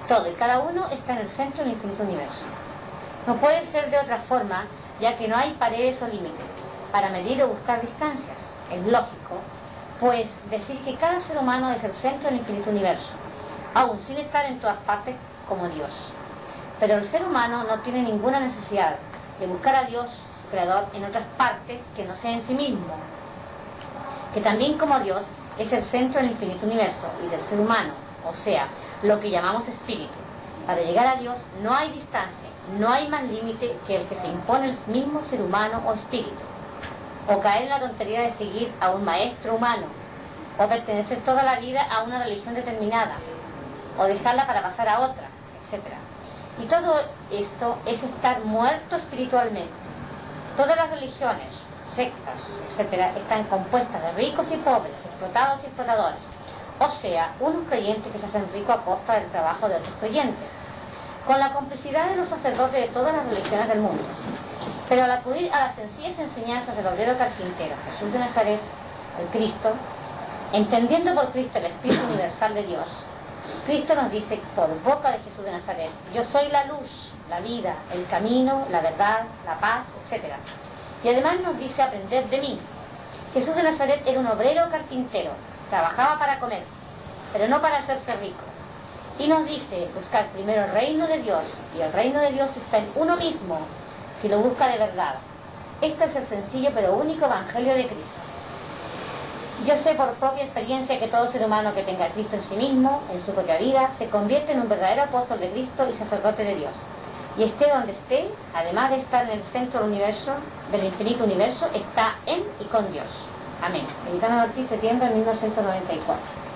Todo y cada uno está en el centro del infinito universo. No puede ser de otra forma, ya que no hay paredes o límites para medir o buscar distancias. Es lógico, pues, decir que cada ser humano es el centro del infinito universo, aún sin estar en todas partes como Dios. Pero el ser humano no tiene ninguna necesidad de buscar a Dios, su creador, en otras partes que no sea en sí mismo, que también como Dios es el centro del infinito universo y del ser humano, o sea, lo que llamamos espíritu. Para llegar a Dios no hay distancia, no hay más límite que el que se impone el mismo ser humano o espíritu, o caer en la tontería de seguir a un maestro humano, o pertenecer toda la vida a una religión determinada, o dejarla para pasar a otra, etc. Y todo esto es estar muerto espiritualmente. Todas las religiones, sectas, etc., están compuestas de ricos y pobres, explotados y explotadores, o sea, unos creyentes que se hacen ricos a costa del trabajo de otros creyentes, con la complicidad de los sacerdotes de todas las religiones del mundo. Pero al acudir a las sencillas enseñanzas del obrero carpintero Jesús de Nazaret, el Cristo, entendiendo por Cristo el Espíritu universal de Dios, Cristo nos dice por boca de Jesús de Nazaret: yo soy la luz, la vida, el camino, la verdad, la paz, etc. Y además nos dice aprender de mí. Jesús de Nazaret era un obrero carpintero, trabajaba para comer, pero no para hacerse rico. Y nos dice buscar primero el reino de Dios, y el reino de Dios está en uno mismo, si lo busca de verdad. Esto es el sencillo pero único evangelio de Cristo. Yo sé por propia experiencia que todo ser humano que tenga a Cristo en sí mismo, en su propia vida, se convierte en un verdadero apóstol de Cristo y sacerdote de Dios. Y esté donde esté, además de estar en el centro del universo, del infinito universo, está en y con Dios. Amén. Meditano Ortiz, septiembre de 1994.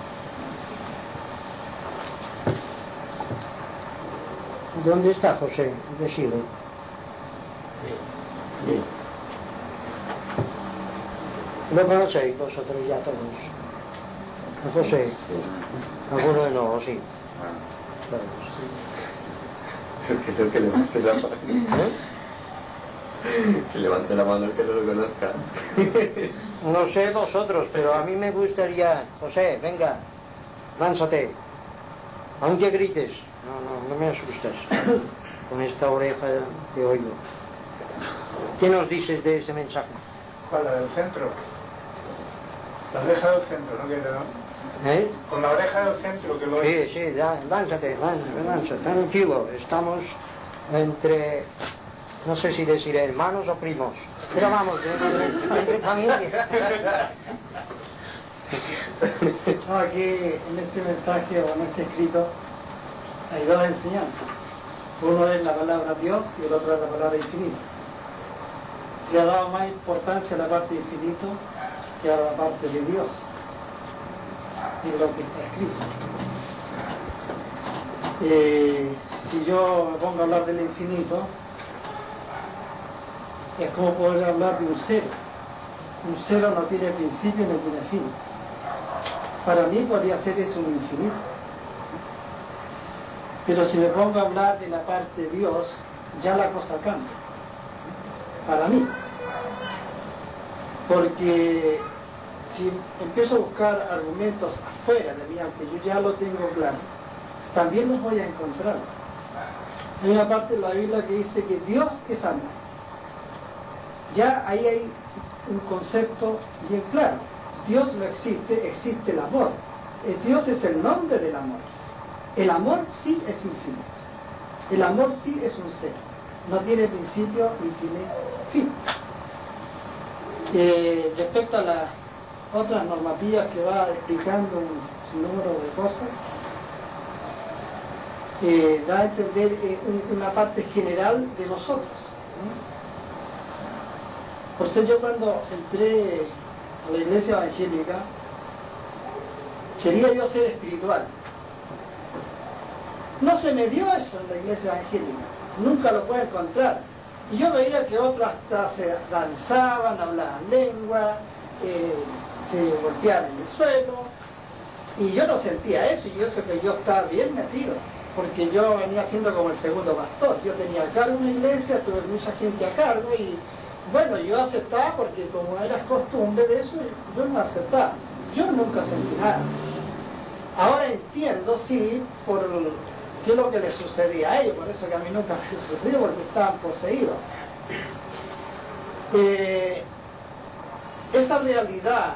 ¿Dónde está José de Silo? ¿Lo conocéis vosotros ya todos? ¿A José? Alguno de no, sí. Es el que levante la mano. Que levante la mano el que no lo conozca. No sé vosotros, pero a mí me gustaría... José, venga, lánzate. Aunque grites. No me asustas. Con esta oreja que oigo. ¿Qué nos dices de ese mensaje? ¿Cuál? La del centro. La oreja del centro, ¿no? ¿Eh? Con la oreja del centro que lo es. Sí, lánzate, tranquilo. Estamos entre, no sé si decir hermanos o primos, pero vamos, entre familia. No, aquí en este mensaje o en este escrito hay dos enseñanzas. Uno es la palabra Dios y el otro es la palabra infinito. Se ha dado más importancia a la parte infinito que a la parte de Dios en lo que está escrito. Si yo me pongo a hablar del infinito, es como poder hablar de un cero. Un cero no tiene principio ni tiene fin. Para mí podría ser eso un infinito. Pero si me pongo a hablar de la parte de Dios, ya la cosa cambia. Para mí. Porque si empiezo a buscar argumentos afuera de mí, aunque yo ya lo tengo claro, también los voy a encontrar. Hay una parte de la Biblia que dice que Dios es amor. Ya ahí hay un concepto bien claro. Dios no existe, existe el amor. Dios es el nombre del amor. El amor sí es infinito. El amor sí es un ser. No tiene principio ni tiene fin. Respecto a las otras normativas que va explicando un sinnúmero de cosas, da a entender una parte general de nosotros, ¿no? Por eso yo cuando entré a la iglesia evangélica quería yo ser espiritual. No se me dio eso en la iglesia evangélica, nunca lo puedo encontrar. Y yo veía que otros hasta se danzaban, hablaban lengua, se golpeaban en el suelo, y yo no sentía eso, y yo sé que yo estaba bien metido, porque yo venía siendo como el segundo pastor. Yo tenía a cargo una iglesia, tuve mucha gente a cargo, y bueno, yo aceptaba porque como era costumbre de eso, yo no aceptaba. Yo nunca sentí nada. Ahora entiendo, sí, por qué es lo que les sucedía a ellos, por eso que a mí nunca me sucedió, porque estaban poseídos. Esa realidad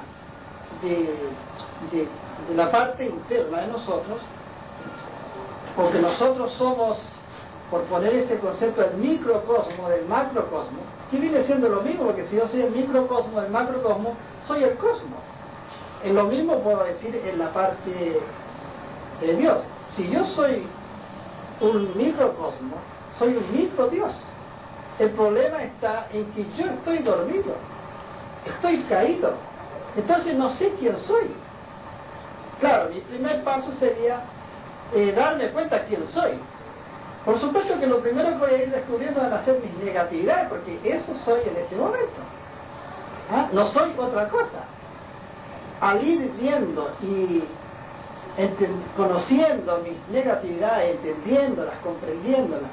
de la parte interna de nosotros, porque nosotros somos, por poner ese concepto, el microcosmo del macrocosmo, que viene siendo lo mismo, porque si yo soy el microcosmo del macrocosmo, soy el cosmos. Es lo mismo puedo decir en la parte de Dios. Si yo soy un microcosmo, soy un microdios. El problema está en que yo estoy dormido, estoy caído, entonces no sé quién soy. Claro, mi primer paso sería darme cuenta quién soy. Por supuesto que lo primero que voy a ir descubriendo van a ser mis negatividades, porque eso soy en este momento. ¿Ah? No soy otra cosa. Al ir viendo y conociendo mis negatividades, entendiéndolas, comprendiéndolas,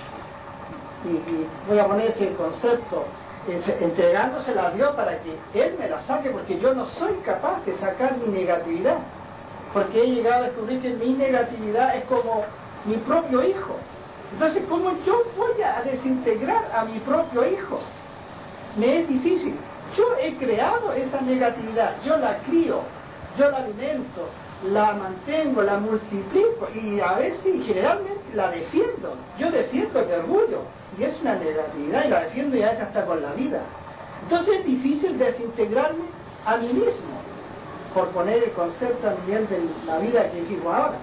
y voy a poner ese concepto, entregándosela a Dios para que Él me la saque, porque yo no soy capaz de sacar mi negatividad, porque he llegado a descubrir que mi negatividad es como mi propio hijo. Entonces, ¿cómo yo voy a desintegrar a mi propio hijo? Me es difícil. Yo he creado esa negatividad, yo la crío, yo la alimento, la mantengo, la multiplico y a veces y generalmente la defiendo. Yo defiendo mi orgullo y es una negatividad y la defiendo y a veces hasta con la vida. Entonces es difícil desintegrarme a mí mismo, por poner el concepto a nivel de la vida que vivo ahora.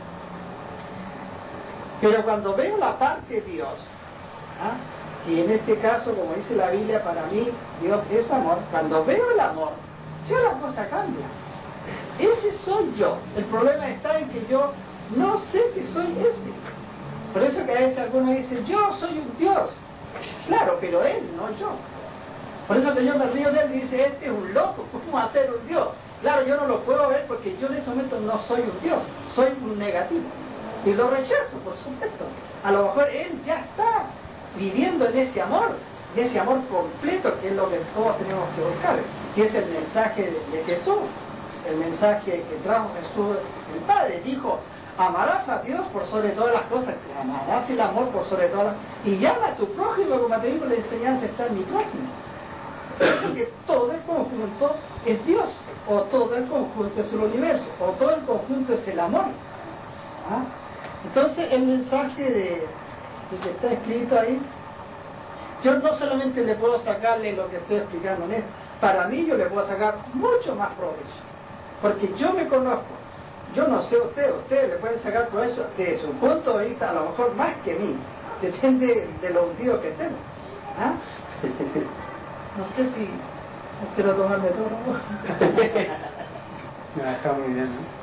Pero cuando veo la parte de Dios, ¿ah? Y en este caso, como dice la Biblia, para mí Dios es amor, cuando veo el amor, ya la cosa cambia. Ese soy yo. El problema está en que yo no sé que soy ese. Por eso que a veces algunos dicen, yo soy un Dios. Claro, pero él, no yo. Por eso que yo me río de él y dice, este es un loco, ¿cómo va a ser un Dios? Claro, yo no lo puedo ver porque yo en ese momento no soy un Dios, soy un negativo. Y lo rechazo, por supuesto. A lo mejor él ya está viviendo en ese amor completo, que es lo que todos tenemos que buscar, que es el mensaje de Jesús, el mensaje que trajo Jesús, el Padre. Dijo, amarás a Dios por sobre todas las cosas, amarás el amor por sobre todas las cosas, y llama a tu prójimo, como te digo, la enseñanza está en mi prójimo. Por eso que todo el conjunto es Dios, o todo el conjunto es el universo, o todo el conjunto es el amor. ¿Ah? Entonces el mensaje de que está escrito ahí, yo no solamente le puedo sacarle lo que estoy explicando en esto, para mí yo le puedo sacar mucho más provecho, porque yo me conozco, yo no sé ustedes le pueden sacar provecho desde su punto de vista, a lo mejor más que mí, depende de lo hundido que estemos. ¿Ah? No sé si quiero tomarme todo. Está muy bien, ¿no?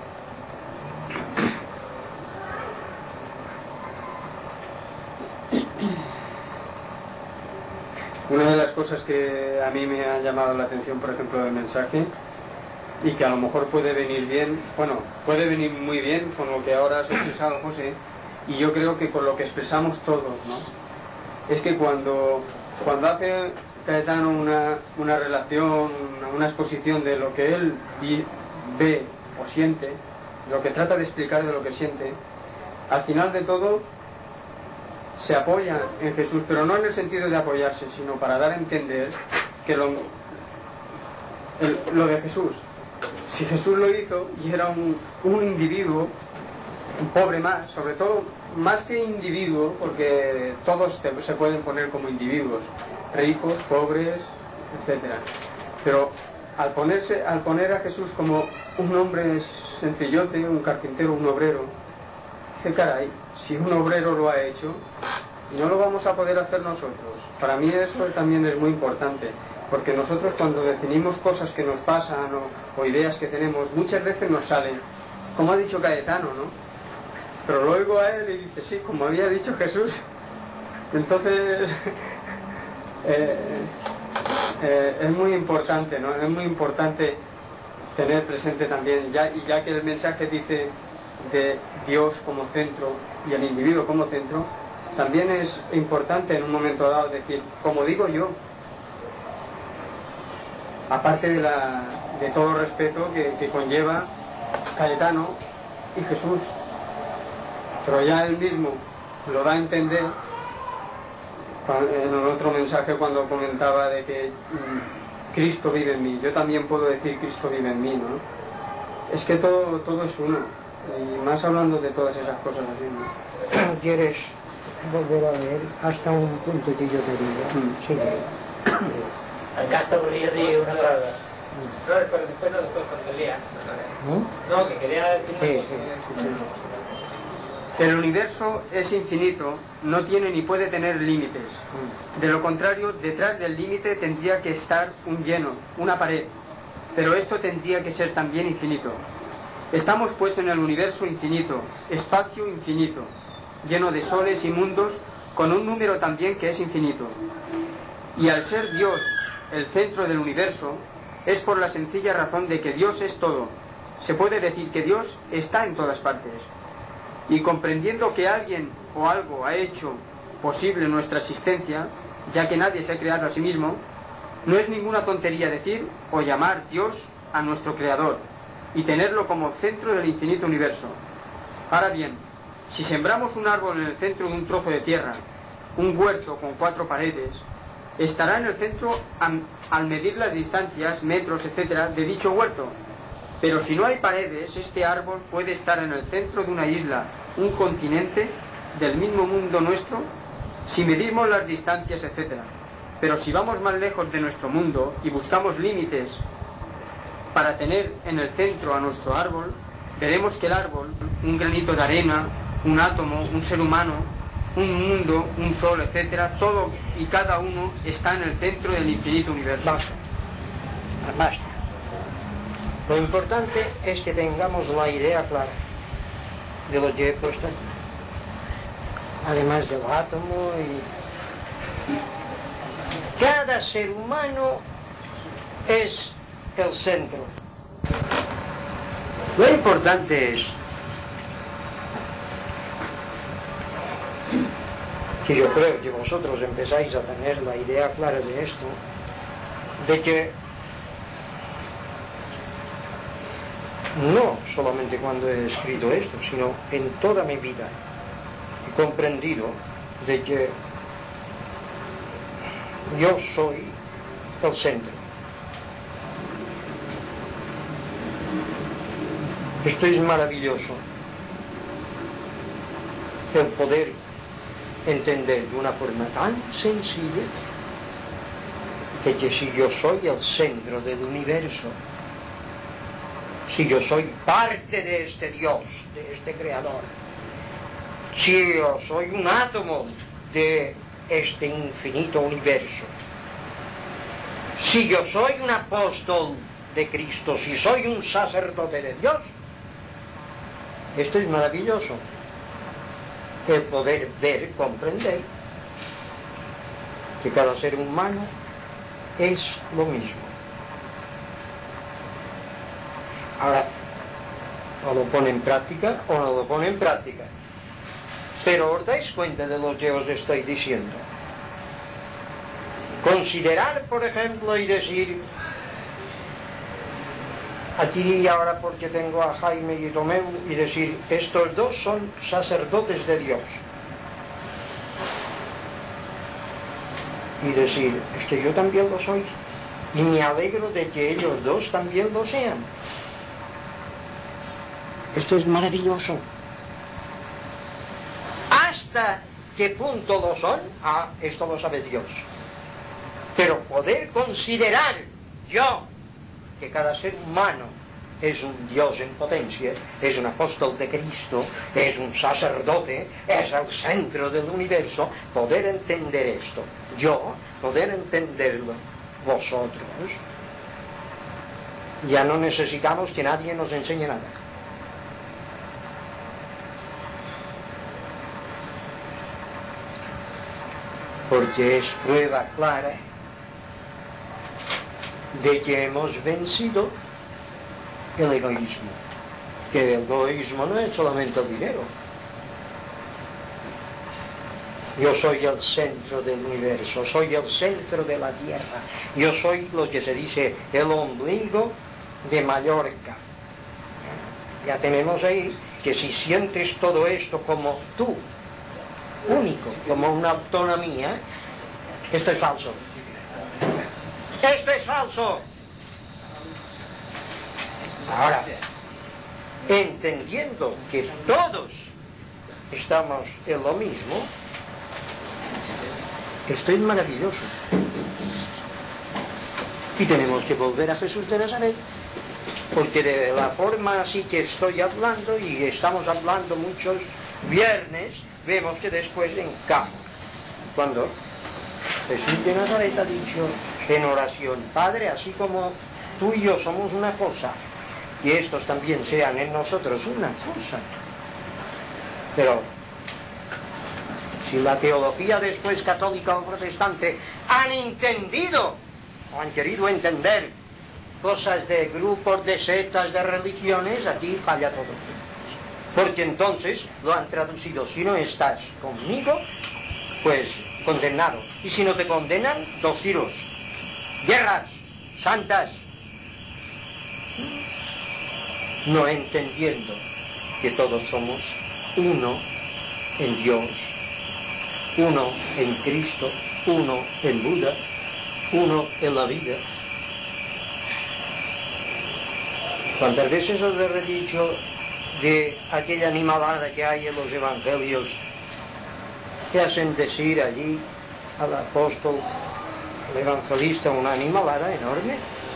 Una de las cosas que a mí me ha llamado la atención, por ejemplo, del mensaje, y que a lo mejor puede venir bien, bueno, puede venir muy bien con lo que ahora has expresado, José, y yo creo que con lo que expresamos todos, ¿no? Es que cuando hace Cayetano una relación, una exposición de lo que él ve o siente, lo que trata de explicar de lo que siente, al final de todo se apoya en Jesús, pero no en el sentido de apoyarse, sino para dar a entender que lo de Jesús, si Jesús lo hizo y era un individuo, un pobre más, sobre todo más que individuo, porque todos se pueden poner como individuos, ricos, pobres, etcétera, pero al poner a Jesús como un hombre sencillote, un carpintero, un obrero, dice, caray, si un obrero lo ha hecho, no lo vamos a poder hacer nosotros. Para mí eso también es muy importante, porque nosotros cuando definimos cosas que nos pasan o ideas que tenemos, muchas veces nos salen, como ha dicho Cayetano, ¿no? Pero lo oigo a él y dice, sí, como había dicho Jesús. Entonces es muy importante, ¿no? Es muy importante tener presente también, ya que el mensaje dice de Dios como centro y el individuo como centro, también es importante en un momento dado decir, como digo yo, aparte de todo respeto que conlleva Cayetano y Jesús, Pero ya él mismo lo da a entender en otro mensaje cuando comentaba de que Cristo vive en mí. Yo también puedo decir Cristo vive en mí, ¿no? Es que todo es uno, y más hablando de todas esas cosas así, ¿no? ¿Quieres volver a leer hasta un punto que yo te diga? Sí. Acá quería decir una cosa. No, después cuando leas. No, que quería decir una cosa. El universo es infinito, no tiene ni puede tener límites. De lo contrario, detrás del límite tendría que estar un lleno, una pared. Pero esto tendría que ser también infinito. Estamos pues en el universo infinito, espacio infinito, lleno de soles y mundos, con un número también que es infinito. Y al ser Dios el centro del universo, es por la sencilla razón de que Dios es todo. Se puede decir que Dios está en todas partes. Y comprendiendo que alguien o algo ha hecho posible nuestra existencia, ya que nadie se ha creado a sí mismo, no es ninguna tontería decir o llamar Dios a nuestro Creador y tenerlo como centro del infinito universo. Ahora bien, si sembramos un árbol en el centro de un trozo de tierra, un huerto con 4 paredes, estará en el centro al medir las distancias, metros, etcétera, de dicho huerto. Pero si no hay paredes, este árbol puede estar en el centro de una isla, un continente del mismo mundo nuestro, si medimos las distancias, etcétera. Pero si vamos más lejos de nuestro mundo y buscamos límites para tener en el centro a nuestro árbol, veremos que el árbol, un granito de arena, un átomo, un ser humano, un mundo, un sol, etcétera, todo y cada uno está en el centro del infinito universo. Basta. Lo importante es que tengamos la idea clara de lo que he puesto aquí. Además del átomo y... Cada ser humano es el centro. Lo importante es que yo creo que vosotros empezáis a tener la idea clara de esto, de que no solamente cuando he escrito esto, sino en toda mi vida he comprendido de que yo soy el centro. Esto es maravilloso, el poder entender de una forma tan sencilla de que si yo soy el centro del universo, si yo soy parte de este Dios, de este Creador, si yo soy un átomo de este infinito universo, si yo soy un apóstol de Cristo, si soy un sacerdote de Dios, esto es maravilloso, el poder ver, comprender que cada ser humano es lo mismo. Ahora, o lo pone en práctica o no lo pone en práctica. Pero os dais cuenta de lo que os estoy diciendo. Considerar, por ejemplo, y decir, aquí y ahora porque tengo a Jaime y Tomeu, y decir, estos dos son sacerdotes de Dios. Y decir, es que yo también lo soy. Y me alegro de que ellos dos también lo sean. Esto es maravilloso. ¿Hasta qué punto lo son? Esto lo sabe Dios. Pero poder considerar yo que cada ser humano es un Dios en potencia, es un apóstol de Cristo, es un sacerdote, es el centro del universo, poder entender esto, yo, poder entenderlo, vosotros, ya no necesitamos que nadie nos enseñe nada. Porque es prueba clara de que hemos vencido el egoísmo. Que el egoísmo no es solamente el dinero. Yo soy el centro del universo, soy el centro de la tierra. Yo soy lo que se dice el ombligo de Mallorca. Ya tenemos ahí que si sientes todo esto como tú, único, como una autonomía, esto es falso. ¡Esto es falso! Ahora, entendiendo que todos estamos en lo mismo, esto es maravilloso. Y tenemos que volver a Jesús de Nazaret, porque de la forma así que estoy hablando, y estamos hablando muchos viernes, vemos que después encaja. Cuando Jesús de Nazaret ha dicho en oración: Padre, así como tú y yo somos una cosa, y estos también sean en nosotros una cosa. Pero si la teología después católica o protestante han entendido o han querido entender cosas de grupos, de sectas, de religiones, aquí falla todo. Porque entonces lo han traducido: si no estás conmigo, pues condenado. Y si no te condenan, 2 tiros, guerras santas. No entendiendo que todos somos uno en Dios, uno en Cristo, uno en Buda, uno en la vida. ¿Cuántas veces os he dicho de aquella animalada que hay en los evangelios que hacen decir allí al apóstol, al evangelista, una animalada enorme?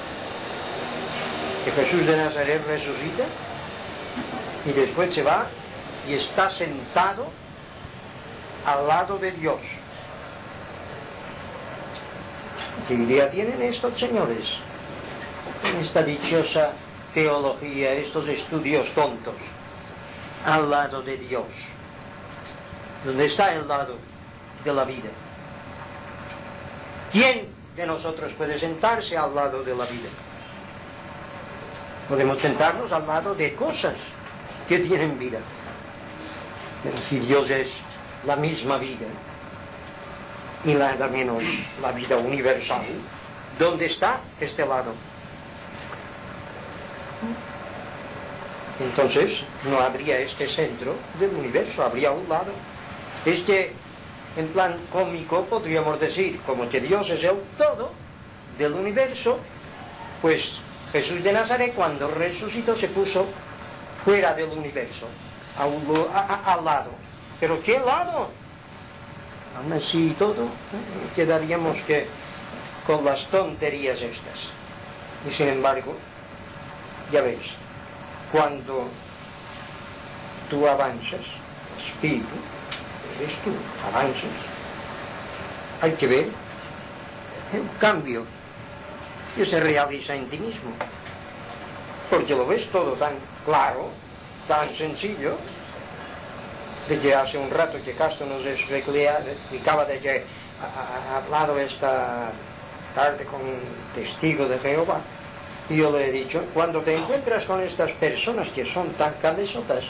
Que Jesús de Nazaret resucita y después se va y está sentado al lado de Dios. ¿Qué idea tienen estos señores con esta dichosa teología, estos estudios tontos? Al lado de Dios. ¿Dónde está el lado de la vida? ¿Quién de nosotros puede sentarse al lado de la vida? Podemos sentarnos al lado de cosas que tienen vida. Pero si Dios es la misma vida y nada menos la vida universal, ¿dónde está este lado? Entonces no habría este centro del universo, habría un lado. Es que en plan cómico podríamos decir, como que Dios es el todo del universo, pues Jesús de Nazaret, cuando resucitó, se puso fuera del universo, al lado. ¿Pero qué lado? Aún así y todo, quedaríamos que con las tonterías estas. Y sin embargo, ya veis, cuando tú avanzas, espíritu, eres tú, avanzas, hay que ver un cambio que se realiza en ti mismo, porque lo ves todo tan claro, tan sencillo, de que hace un rato que Castro nos explicaba de que ha hablado esta tarde con un testigo de Jehová, y yo le he dicho: cuando te encuentras con estas personas que son tan cabezotas,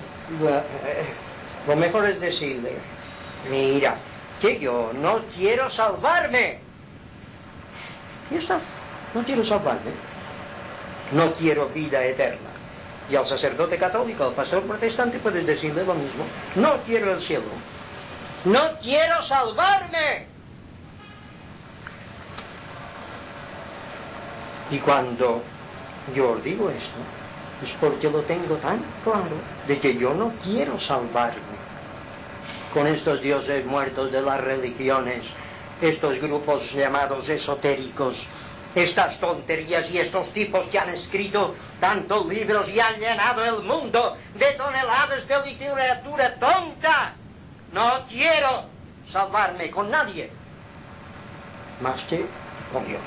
lo mejor es decirle: mira, que yo no quiero salvarme. Y está, no quiero salvarme, no quiero vida eterna. Y al sacerdote católico, al pastor protestante, puedes decirle lo mismo: no quiero el cielo, no quiero salvarme. Y cuando yo os digo esto, es porque lo tengo tan claro de que yo no quiero salvarme con estos dioses muertos de las religiones, estos grupos llamados esotéricos, estas tonterías y estos tipos que han escrito tantos libros y han llenado el mundo de toneladas de literatura tonta. No quiero salvarme con nadie más que con Dios.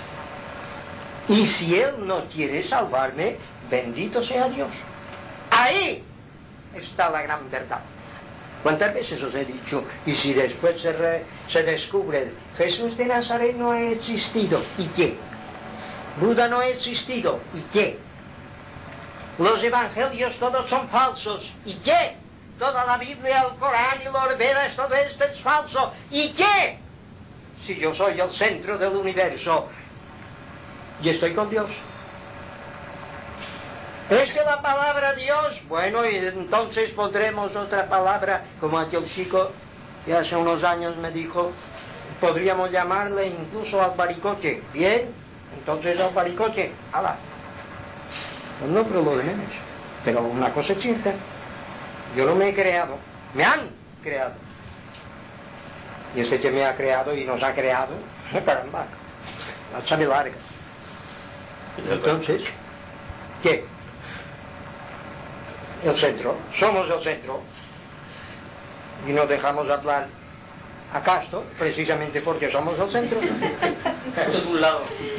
Y si Él no quiere salvarme, bendito sea Dios. Ahí está la gran verdad. ¿Cuántas veces os he dicho? Y si después se descubre: Jesús de Nazaret no ha existido, ¿y qué? Buda no ha existido, ¿y qué? Los evangelios todos son falsos, ¿y qué? Toda la Biblia, el Corán y los Vedas, todo esto es falso, ¿y qué? Si yo soy el centro del universo y estoy con Dios. ¿Es que la palabra Dios? Bueno, y entonces pondremos otra palabra, como aquel chico que hace unos años me dijo, podríamos llamarle incluso albaricoche. Bien, entonces albaricoche, ala. Pues no problemas. Pero una cosa es cierta, yo no me he creado, me han creado. Y este que me ha creado y nos ha creado, caramba, la sabe larga. Entonces, ¿qué? El centro, somos el centro. Y no dejamos hablar a Castro, precisamente porque somos el centro. Castro es un lado.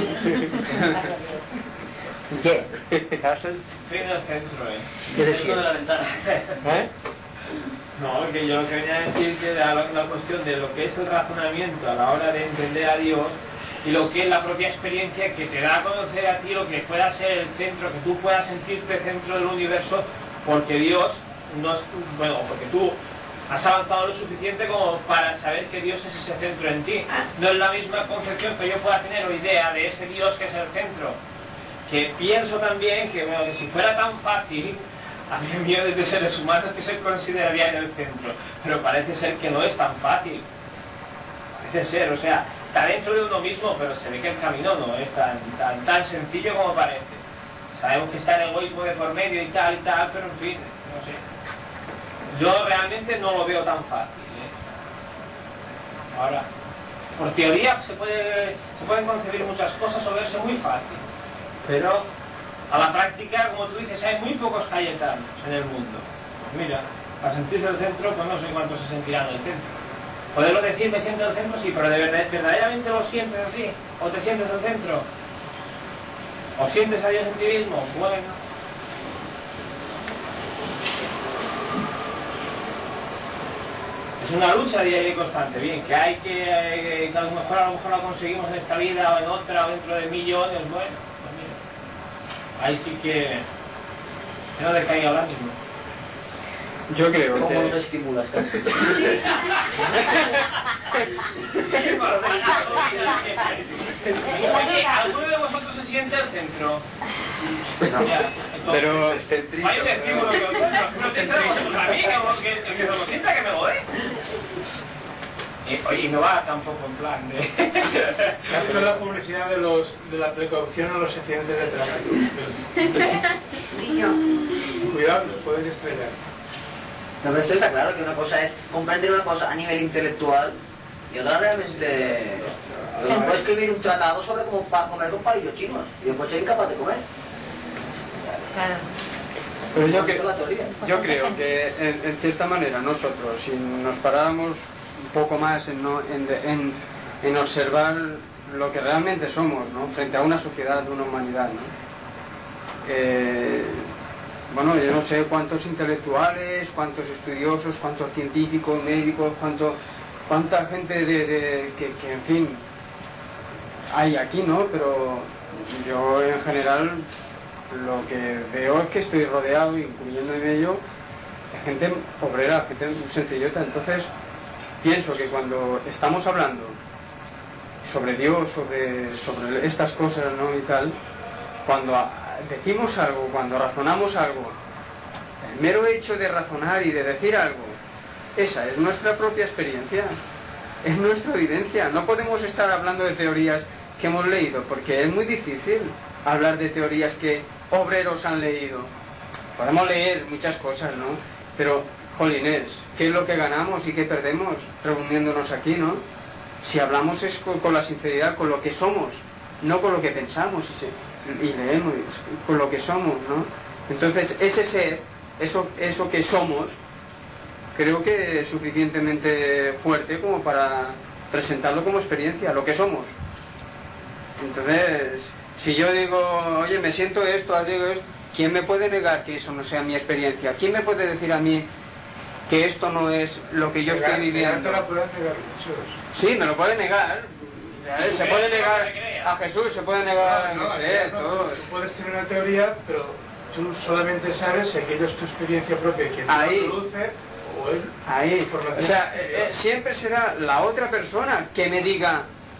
¿Qué? ¿Castro? Soy en el centro, ¿Qué Centro decía? de la ventana. ¿Eh? No, que yo lo que venía a decir que era la cuestión de lo que es el razonamiento a la hora de entender a Dios y lo que es la propia experiencia que te da a conocer a ti lo que pueda ser el centro, que tú puedas sentirte centro del universo, porque Dios no es, bueno, porque tú has avanzado lo suficiente como para saber que Dios es ese centro en ti. No es la misma concepción que yo pueda tener o idea de ese Dios que es el centro. Que pienso también que, bueno, que si fuera tan fácil, habría millones de seres humanos que se considerarían el centro, pero parece ser que no es tan fácil. Parece ser, o sea, está dentro de uno mismo, pero se ve que el camino no es tan sencillo como parece. Sabemos que está el egoísmo de por medio y tal, pero en fin, no sé. Yo realmente no lo veo tan fácil, ¿eh? Ahora, por teoría se pueden concebir muchas cosas o verse muy fácil, pero a la práctica, como tú dices, hay muy pocos cayetanos en el mundo. Pues mira, para sentirse el centro, pues no sé cuántos se sentirán en el centro. Poderlo decir, me siento en el centro, sí, pero de verdad, verdaderamente lo sientes así, o te sientes el centro, o sientes a Dios en ti mismo, bueno. Es una lucha diaria y constante, bien, que hay que a lo mejor la conseguimos en esta vida o en otra o dentro de millones, bueno, pues mira, ahí sí que no decaiga el ánimo. Yo creo ¿Cómo que... te estimulas? Oye, ¿alguno de vosotros se siente el centro? No, Ya, pero... hay un estímulo que no te trae vosotros a mí, que el que se lo sienta que me lo dé. Oye, no va tampoco en plan de... Esto es la publicidad de la precaución a los accidentes de trabajo. Cuidado, los puedes estrellar. No, pero esto está claro que una cosa es comprender una cosa a nivel intelectual y otra realmente... Se puede escribir un tratado sobre cómo comer con palillos chinos y después ser incapaz de comer. Claro. Pero yo creo que en cierta manera nosotros, si nos paráramos un poco más en observar lo que realmente somos, ¿no? Frente a una sociedad, una humanidad, ¿no? Bueno, yo no sé cuántos intelectuales, cuántos estudiosos, cuántos científicos, médicos, cuánta gente que en fin hay aquí, ¿no? Pero yo en general lo que veo es que estoy rodeado, incluyéndome yo, de gente obrera, gente sencillota. Entonces pienso que cuando estamos hablando sobre Dios, sobre estas cosas, ¿no? Y tal, cuando decimos algo, cuando razonamos algo, el mero hecho de razonar y de decir algo, esa es nuestra propia experiencia, es nuestra vivencia. No podemos estar hablando de teorías que hemos leído, porque es muy difícil hablar de teorías que obreros han leído. Podemos leer muchas cosas, ¿no? Pero, jolines, ¿qué es lo que ganamos y qué perdemos reuniéndonos aquí, ¿no? Si hablamos es con la sinceridad, con lo que somos, no con lo que pensamos y leemos, con lo que somos, ¿no? Entonces, ese ser, eso que somos, creo que es suficientemente fuerte como para presentarlo como experiencia, lo que somos. Entonces, si yo digo, oye, me siento esto, digo esto, ¿quién me puede negar que eso no sea mi experiencia? ¿Quién me puede decir a mí que esto no es lo que yo estoy viviendo? Sí, me lo puede negar. Se puede negar a Jesús, se puede negar a Israel, todo. Tú puedes tener una teoría, pero tú solamente sabes si aquello es tu experiencia propia, quien ahí lo produce o él. Ahí, o sea, siempre será la otra persona que me diga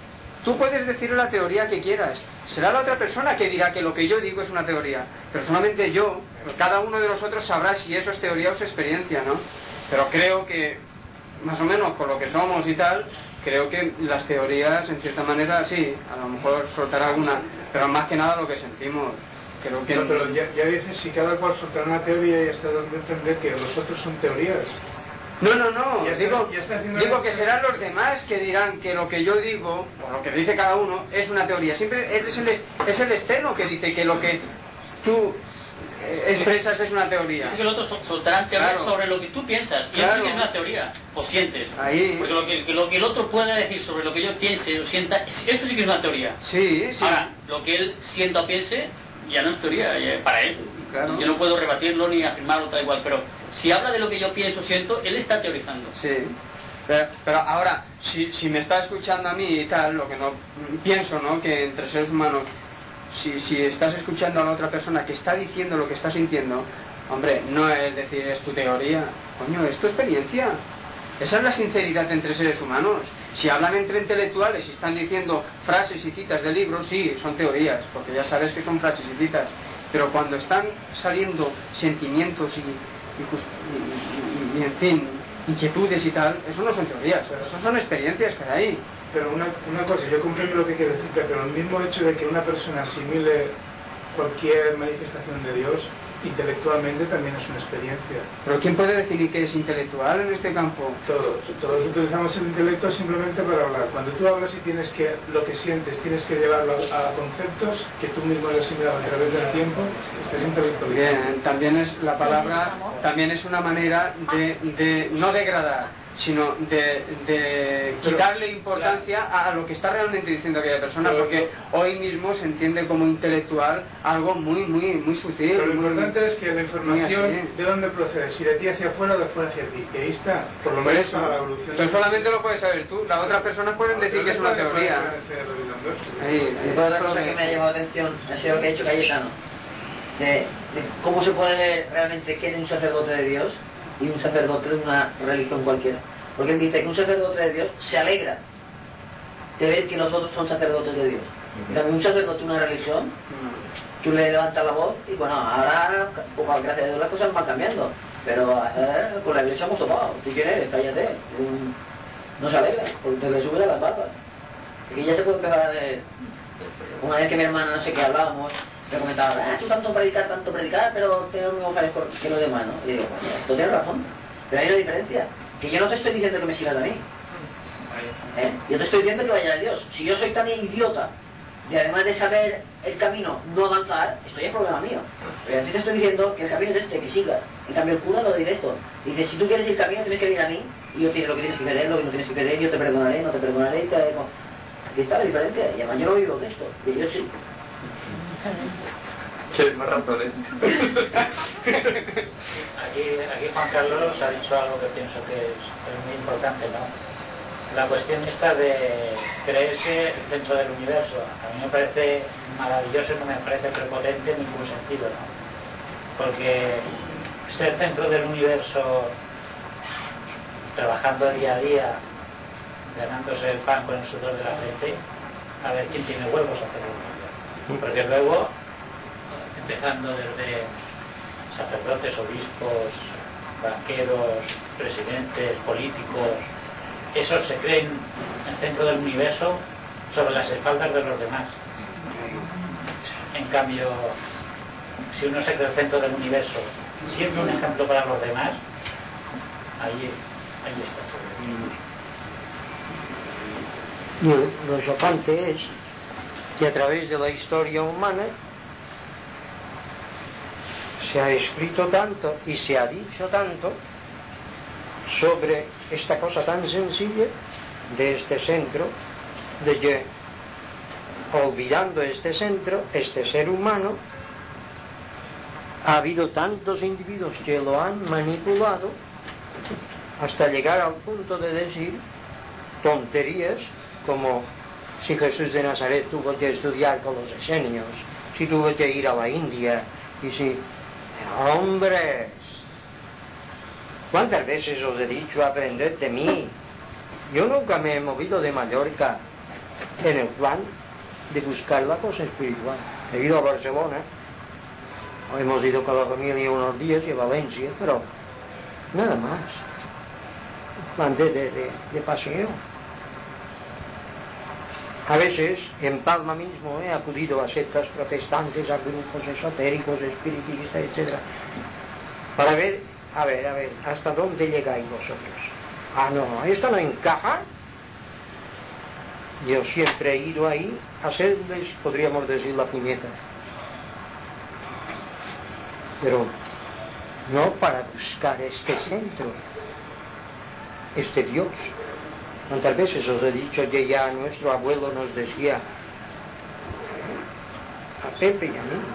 tú puedes decir la teoría que quieras, será la otra persona que dirá que lo que yo digo es una teoría, pero solamente yo, cada uno de nosotros sabrá si eso es teoría o es experiencia, ¿no? Pero creo que, más o menos con lo que somos y tal, creo que las teorías, en cierta manera, sí, a lo mejor soltará alguna, pero más que nada lo que sentimos. Creo que... No, pero ya dices, si cada cual soltará una teoría y hasta donde entender que los otros son teorías. No, Ya está digo que serán los demás que dirán que lo que yo digo, o lo que dice cada uno, es una teoría. Siempre es el externo que dice que lo que tú expresas es una teoría. Dice que los otros soltarán teorías Claro. sobre lo que tú piensas, y Claro. eso sí que es una teoría, o sientes. Ahí. Porque lo que el otro pueda decir sobre lo que yo piense o sienta, eso sí que es una teoría. Sí, sí. Ahora, lo que él sienta o piense, ya no es teoría, ya es para él. Claro. Yo no puedo rebatirlo ni afirmarlo tal igual, pero si habla de lo que yo pienso o siento, él está teorizando. Sí. Pero ahora, si me está escuchando a mí y tal, lo que no pienso, ¿no? Que entre seres humanos, si estás escuchando a la otra persona que está diciendo lo que está sintiendo, hombre, no es decir es tu teoría, coño, es tu experiencia. Esa es la sinceridad entre seres humanos. Si hablan entre intelectuales y están diciendo frases y citas de libros, sí, son teorías, porque ya sabes que son frases y citas. Pero cuando están saliendo sentimientos y en fin, inquietudes y tal, eso no son teorías, eso son experiencias que hay. Pero una cosa, yo comprendo lo que quiere decir, pero el mismo hecho de que una persona asimile cualquier manifestación de Dios, intelectualmente también es una experiencia. ¿Pero quién puede definir qué es intelectual en este campo? Todos utilizamos el intelecto simplemente para hablar. Cuando tú hablas y tienes que, lo que sientes, tienes que llevarlo a conceptos que tú mismo has asimilado a través del tiempo, estás intelectualizando. Bien, también es la palabra, también es una manera de no degradar, sino de quitarle importancia a lo que está realmente diciendo aquella persona, porque hoy mismo se entiende como intelectual algo muy sutil. Pero lo importante es que la información, así. ¿de dónde procede? Si de ti hacia afuera o de fuera hacia ti. Que ahí está, por lo menos para la evolución. Pero solamente lo puedes saber tú, las otras personas pueden decir que es una teoría. Y otra cosa que me ha llamado la atención ha sido lo que ha dicho Cayetano, de cómo se puede ver realmente quién es un sacerdote de Dios y un sacerdote de una religión cualquiera. Porque él dice que un sacerdote de Dios se alegra de ver que los otros son sacerdotes de Dios. En cambio, un sacerdote de una religión, tú le levantas la voz y bueno, ahora, pues, gracias a Dios, las cosas van cambiando. Pero con la iglesia hemos topado. ¿Tú quién eres? Cállate. No se alegra, porque le sube las barbas. Y ya se puede empezar a ver. Una vez que mi hermana, no sé qué, hablábamos, le comentaba, tú tanto predicar, pero tienes los mismos fallos que los demás, ¿no? Y digo, bueno, esto tienes razón, pero hay una diferencia, que yo no te estoy diciendo que me sigas a mí. Yo te estoy diciendo que vaya a Dios. Si yo soy tan idiota, de además de saber el camino, no avanzar, esto ya es problema mío. Pero a ti te estoy diciendo que el camino es este, que sigas. En cambio el cura no dice esto. Dice, si tú quieres ir el camino, tienes que venir a mí, y yo tienes lo que tienes que querer, lo que no tienes que querer, yo te perdonaré, no te perdonaré, y te haré... Aquí está la diferencia, y además yo no vivo de esto, y ellos sí. ¿Quieres más razones? Aquí Juan Carlos ha dicho algo que pienso que es muy importante, ¿no? La cuestión esta de creerse el centro del universo. A mí me parece maravilloso, no me parece prepotente en ningún sentido, ¿no? Porque ser centro del universo, trabajando día a día, ganándose el pan con el sudor de la frente, a ver quién tiene huevos a hacerlo. Porque luego, empezando desde sacerdotes, obispos, banqueros, presidentes, políticos, esos se creen el centro del universo sobre las espaldas de los demás. En cambio, si uno se cree el centro del universo, siempre un ejemplo para los demás, ahí está. Lo chocante es que a través de la historia humana se ha escrito tanto y se ha dicho tanto sobre esta cosa tan sencilla de este centro, de que olvidando este centro, este ser humano, ha habido tantos individuos que lo han manipulado hasta llegar al punto de decir tonterías como si Jesús de Nazaret tuvo que estudiar con los esenios, si tuvo que ir a la India, y si... ¡Hombres! ¿Cuántas veces os he dicho aprended de mí? Yo nunca me he movido de Mallorca en el plan de buscar la cosa espiritual. He ido a Barcelona, hemos ido con la familia unos días y a Valencia, pero nada más. Plan de paseo. A veces, en Palma mismo, he acudido a sectas protestantes, a grupos esotéricos, espiritistas, etc. Para ver, a ver, hasta dónde llegáis vosotros. Ah, no, esto no encaja. Yo siempre he ido ahí a hacerles, podríamos decir, la puñeta. Pero no para buscar este centro, este Dios. ¿Cuántas veces os he dicho que ya nuestro abuelo nos decía, a Pepe y a mí?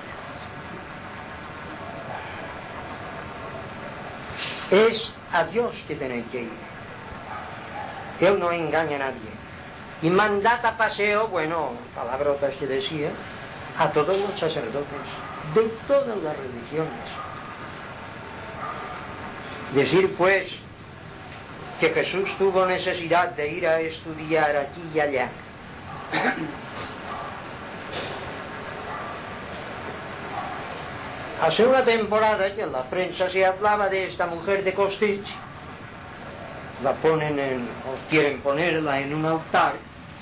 Es a Dios que tenéis que ir. Él no engaña a nadie. Y mandad a paseo, bueno, palabrotas que decía, a todos los sacerdotes, de todas las religiones. Decir, pues, que Jesús tuvo necesidad de ir a estudiar aquí y allá. Hace una temporada que en la prensa se hablaba de esta mujer de Costitx, la ponen o quieren ponerla en un altar,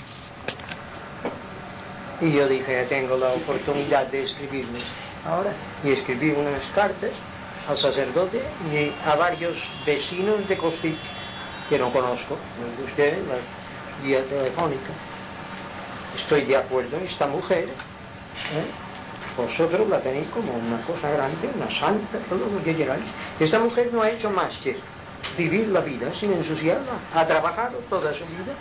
y yo dije, tengo la oportunidad de escribirles ahora, y escribí unas cartas al sacerdote y a varios vecinos de Costitx, que no conozco, los busqué en la guía telefónica. Estoy de acuerdo, esta mujer, vosotros la tenéis como una cosa grande, una santa, todo lo que queráis. Esta mujer no ha hecho más que vivir la vida sin ensuciarla, ha trabajado toda su vida.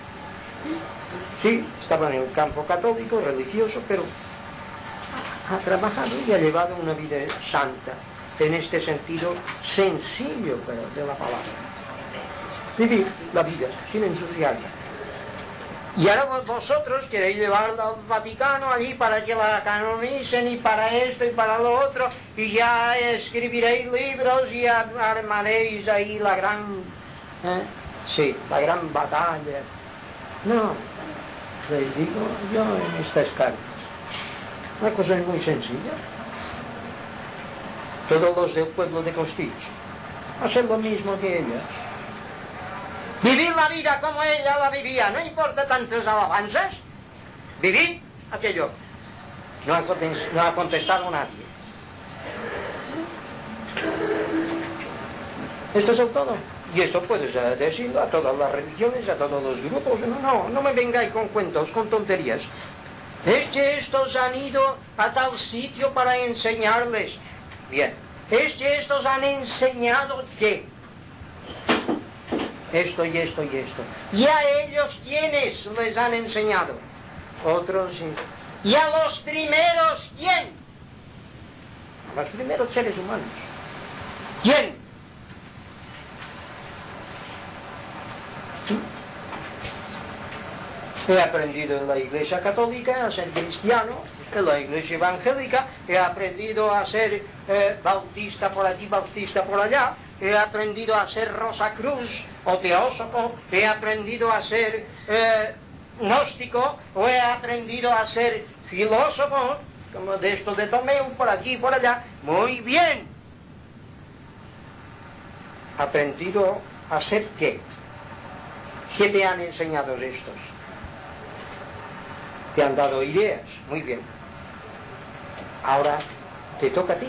Sí, estaba en el campo católico, religioso, pero ha trabajado y ha llevado una vida santa, en este sentido sencillo, pero de la palabra. Vivir la vida sin ensuciarla. Y ahora vosotros queréis llevarla al Vaticano allí para que la canonicen y para esto y para lo otro, y ya escribiréis libros y armaréis ahí la gran la gran batalla. No, les digo yo en estas cartas, la cosa es muy sencilla. Todos los del pueblo de Costitx hacen lo mismo que ella. Vivir la vida como ella la vivía, no importa tantas alabanzas. Vivid aquello. No ha contestado nadie. Esto es el todo. Y esto puedes decirlo a todas las religiones, a todos los grupos. No me vengáis con cuentos, con tonterías. Es que estos han ido a tal sitio para enseñarles. Bien. Es que estos han enseñado que esto y esto y esto. ¿Y a ellos quiénes les han enseñado? Otros sí. ¿Y a los primeros quién? A los primeros seres humanos. ¿Quién? He aprendido en la Iglesia Católica a ser cristiano, en la Iglesia Evangélica he aprendido a ser bautista por aquí, bautista por allá. He aprendido a ser Rosacruz o teósofo, he aprendido a ser gnóstico, o he aprendido a ser filósofo, como de esto de Tomeo, por aquí y por allá. Muy bien. ¿Aprendido a ser qué? ¿Qué te han enseñado estos? Te han dado ideas, muy bien. Ahora te toca a ti.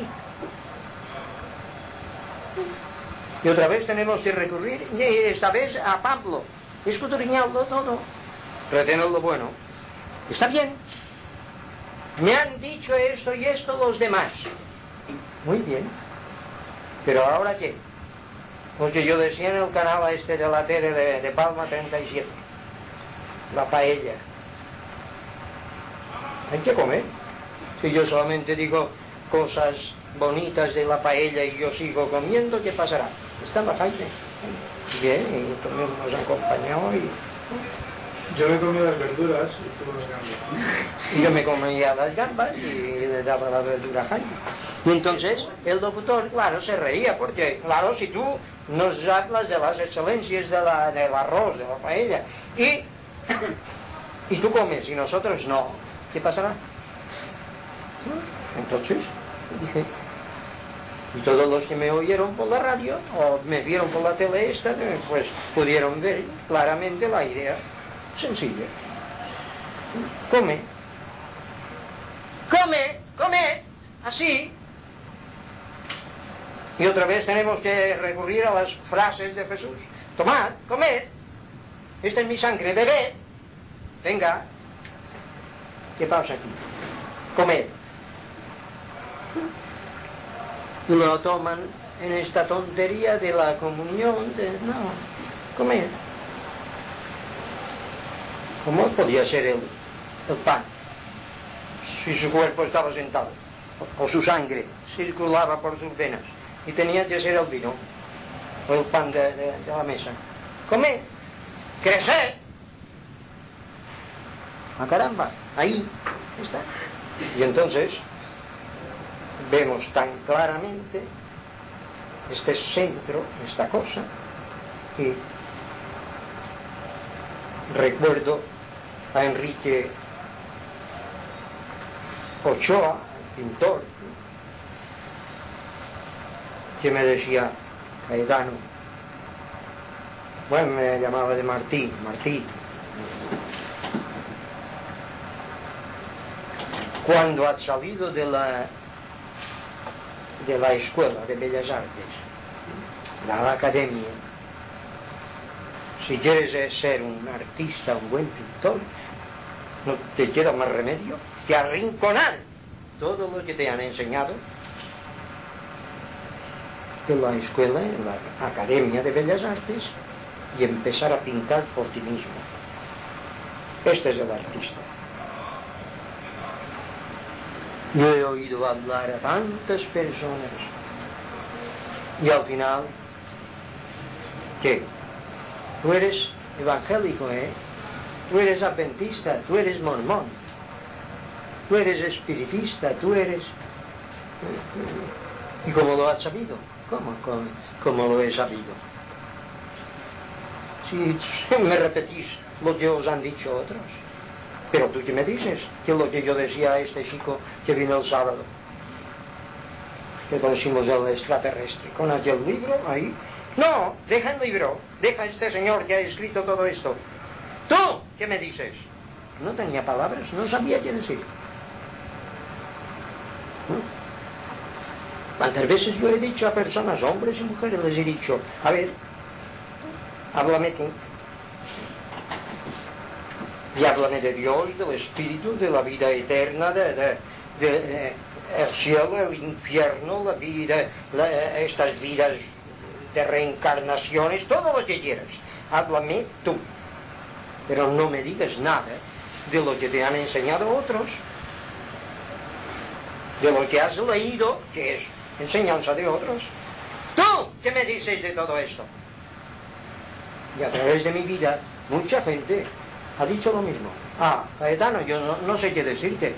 Y otra vez tenemos que recurrir, esta vez a Pablo, escudriñarlo todo, retener lo bueno. Está bien. Me han dicho esto y esto los demás. Muy bien. ¿Pero ahora qué? Porque yo decía en el canal este de la tele de Palma 37, la paella. Hay que comer. Si yo solamente digo cosas bonitas de la paella y yo sigo comiendo, ¿qué pasará? Está en la calle. Bien, y también nos acompañó y... Yo me comía las verduras y tú las gambas. Y yo me comía las gambas y le daba la verdura a Jaime. Y entonces el locutor, claro, se reía, porque, claro, si tú nos hablas de las excelencias del arroz, de la paella, y y tú comes y nosotros no, ¿qué pasará? Entonces dije, y todos los que me oyeron por la radio o me vieron por la tele esta, pues pudieron ver claramente la idea sencilla. Come, come, come, así. Y otra vez tenemos que recurrir a las frases de Jesús. Tomad, comed, esta es mi sangre, bebed. Venga, ¿qué pasa aquí? Comed. Y lo toman en esta tontería de la comunión, no, comed. ¿Cómo podía ser el pan si su cuerpo estaba sentado o su sangre circulaba por sus venas y tenía que ser el vino o el pan de la mesa? Comed, creced. ¡Ah, caramba! Ahí está. Y entonces vemos tan claramente este centro, esta cosa, y recuerdo a Enrique Ochoa, el pintor, que me decía, Caetano, bueno, me llamaba de Martí, cuando has salido de la escuela de Bellas Artes, de la academia, si quieres ser un artista, un buen pintor, no te queda más remedio que arrinconar todo lo que te han enseñado en la escuela, en la academia de Bellas Artes, y empezar a pintar por ti mismo. Este es el artista. Yo he oído hablar a tantas personas y al final, ¿qué? Tú eres evangélico, ¿eh? Tú eres adventista, tú eres mormón, tú eres espiritista, tú eres... ¿Y cómo lo has sabido? ¿Cómo lo he sabido? Si me repetís lo que os han dicho otros. Pero tú qué me dices, que lo que yo decía a este chico que vino el sábado, que conocimos el extraterrestre, con aquel libro ahí. No, deja el libro, deja a este señor que ha escrito todo esto. ¿Tú qué me dices? No tenía palabras, no sabía qué decir. ¿Cuántas veces yo he dicho a personas, hombres y mujeres, les he dicho, a ver, háblame tú. Y háblame de Dios, del Espíritu, de la vida eterna, de el cielo, el infierno, la vida, estas vidas de reencarnaciones, todo lo que quieras. Háblame tú. Pero no me digas nada de lo que te han enseñado otros, de lo que has leído, que es enseñanza de otros. ¿Tú qué me dices de todo esto? Y a través de mi vida, mucha gente ha dicho lo mismo. Ah, Caetano, yo no sé qué decirte.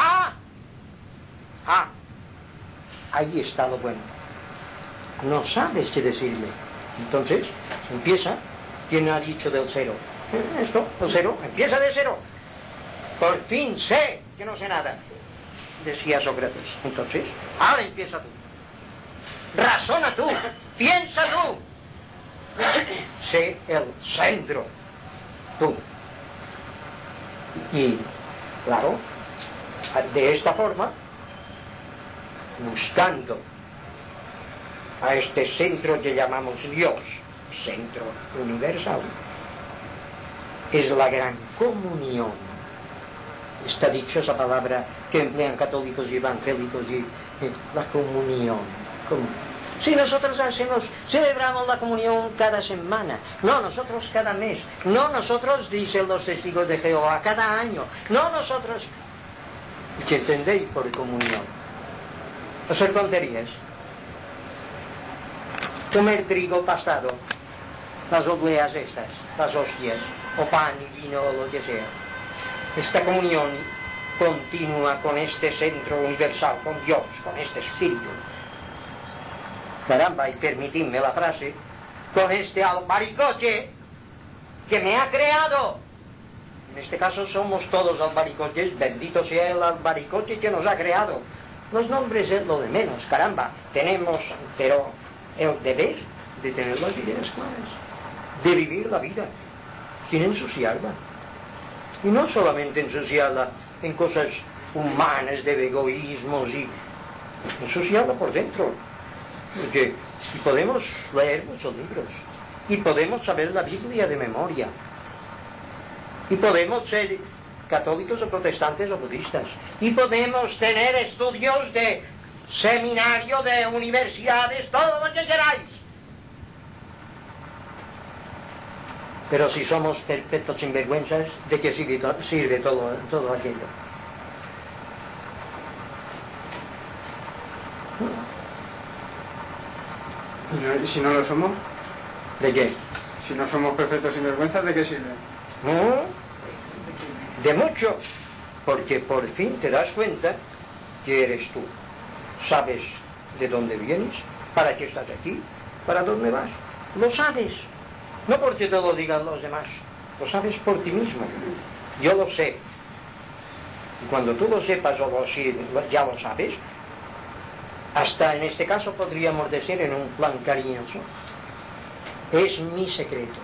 Ahí está lo bueno. No sabes qué decirme. Entonces, empieza. ¿Quién ha dicho del cero? Esto, el cero, empieza de cero. Por fin sé que no sé nada, decía Sócrates. Entonces, ahora empieza tú. Razona tú, piensa tú. Sé el centro. Tú. Y, claro, de esta forma, buscando a este centro que llamamos Dios, centro universal, es la gran comunión. Está dicho esa palabra que emplean católicos y evangélicos, y la comunión. Si nosotros celebramos la comunión cada semana, no nosotros cada mes, no nosotros, dicen los testigos de Jehová, cada año, no nosotros. ¿Qué entendéis por comunión? Hacer tonterías, comer trigo pasado, las obleas estas, las hostias, o pan y vino o lo que sea. Esta comunión continua con este centro universal, con Dios, con este Espíritu. Caramba, y permitidme la frase, con este albaricoche que me ha creado. en este caso somos todos albaricoches, bendito sea el albaricoche que nos ha creado. Los nombres es lo de menos, caramba, tenemos, pero el deber de tener las ideas claras, de vivir la vida, sin ensuciarla. Y no solamente ensuciarla en cosas humanas, de egoísmos, y ensuciarla por dentro. Porque y podemos leer muchos libros, y podemos saber la Biblia de memoria, y podemos ser católicos o protestantes o budistas, y podemos tener estudios de seminario, de universidades, todo lo que queráis. Pero si somos perfectos sinvergüenzas, ¿de qué sirve todo aquello? ¿Y si no lo somos? ¿De qué? Si no somos perfectos sinvergüenzas, ¿de qué sirve? De mucho, porque por fin te das cuenta que eres tú. Sabes de dónde vienes, para qué estás aquí, para dónde vas. Lo sabes, no porque te lo digan los demás, lo sabes por ti mismo. Yo lo sé. Y cuando tú lo sepas o ya lo sabes, hasta en este caso podríamos decir en un plan cariñoso, es mi secreto.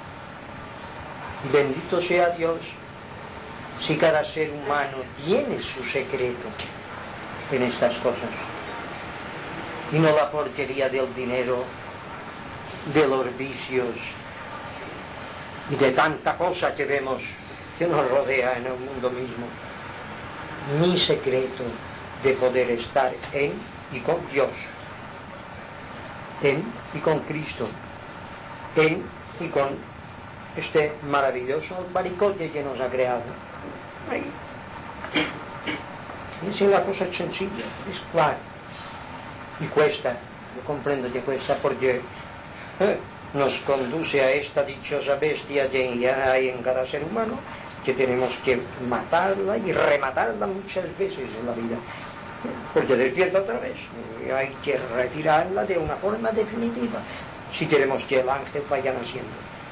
Bendito sea Dios si cada ser humano tiene su secreto en estas cosas, y no la porquería del dinero, de los vicios y de tanta cosa que vemos que nos rodea en el mundo mismo. Mi secreto de poder estar en y con Dios, en y con Cristo, en y con este maravilloso albaricoche que nos ha creado. Ahí. Esa es la cosa sencilla, es claro. Y cuesta, yo comprendo que cuesta, porque nos conduce a esta dichosa bestia que hay en cada ser humano, que tenemos que matarla y rematarla muchas veces en la vida, porque despierta otra vez, y hay que retirarla de una forma definitiva, si queremos que el ángel vaya naciendo.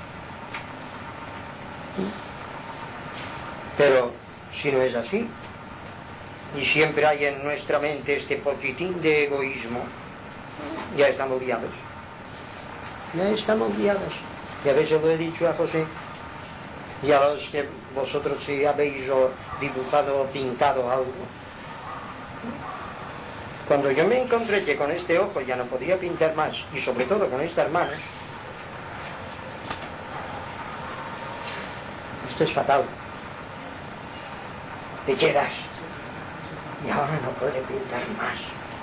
Pero si no es así, y siempre hay en nuestra mente este poquitín de egoísmo, ya estamos guiados. Ya estamos guiados. Y a veces lo he dicho a José, y a los que vosotros si habéis dibujado o pintado algo. Cuando yo me encontré que con este ojo ya no podía pintar más, y sobre todo con estas manos, esto es fatal. Te quedas, y ahora no podré pintar más.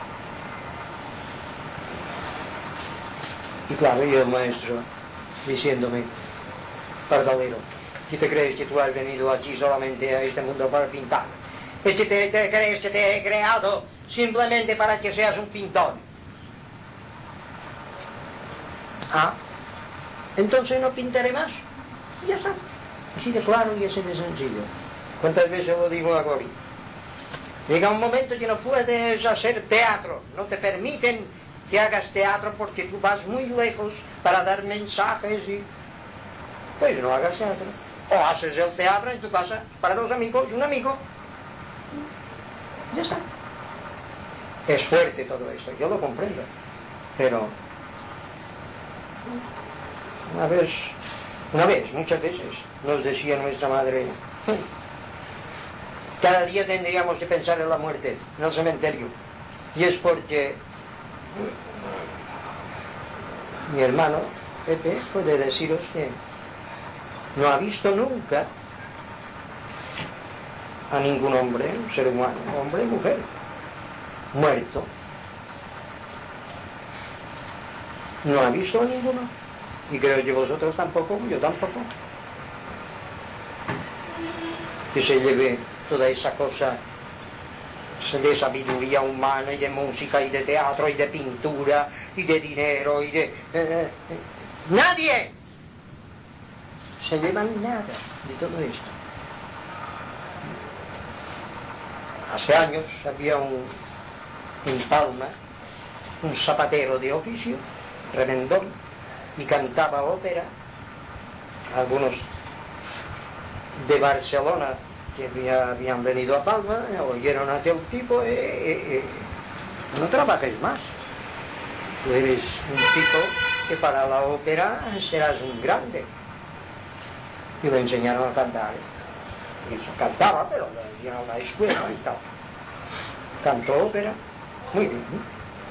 Y claro, y el maestro diciéndome, pardalero, ¿qué te crees que tú has venido aquí solamente a este mundo para pintar? ¿Es que te crees que te he creado simplemente para que seas un pintor? Ah, entonces no pintaré más. Y ya está. Así de claro y así de sencillo. ¿Cuántas veces lo digo a Gori? Llega un momento que no puedes hacer teatro, no te permiten que hagas teatro porque tú vas muy lejos para dar mensajes y... Pues no hagas teatro. O haces el teatro en tu casa para dos amigos, un amigo. Ya está. Es fuerte todo esto, yo lo comprendo. Pero... muchas veces nos decía nuestra madre, cada día tendríamos que pensar en la muerte, en el cementerio. Y es porque mi hermano Pepe puede deciros que no ha visto nunca a ningún hombre, un ser humano, hombre y mujer, muerto. No ha visto a ninguno. Y creo que vosotros tampoco, yo tampoco. Que se lleve toda esa cosa de sabiduría humana y de música y de teatro y de pintura y de dinero y de... ¡Nadie! Se llevan nada de todo esto. Hace años había en Palma un zapatero de oficio, remendón, y cantaba ópera. Algunos de Barcelona que habían venido a Palma, oyeron a aquel tipo, no trabajes más. Tú eres un tipo que para la ópera serás un grande. Y le enseñaron a cantar. Y eso cantaba, pero le dieron a la escuela y tal. Cantó ópera, muy bien, ¿no?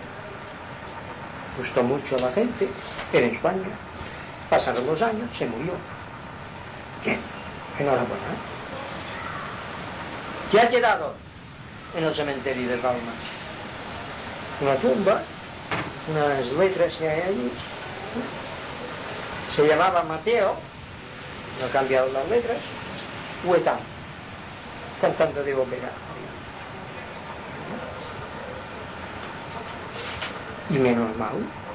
Gustó mucho a la gente en España. Pasaron los años, se murió. Bien, enhorabuena. ¿Qué ha quedado en el cementerio de Palma? Una tumba, unas letras que hay allí. Se llamaba Mateo, no ha cambiado las letras, Huetán, cantante de ópera. Y menos mal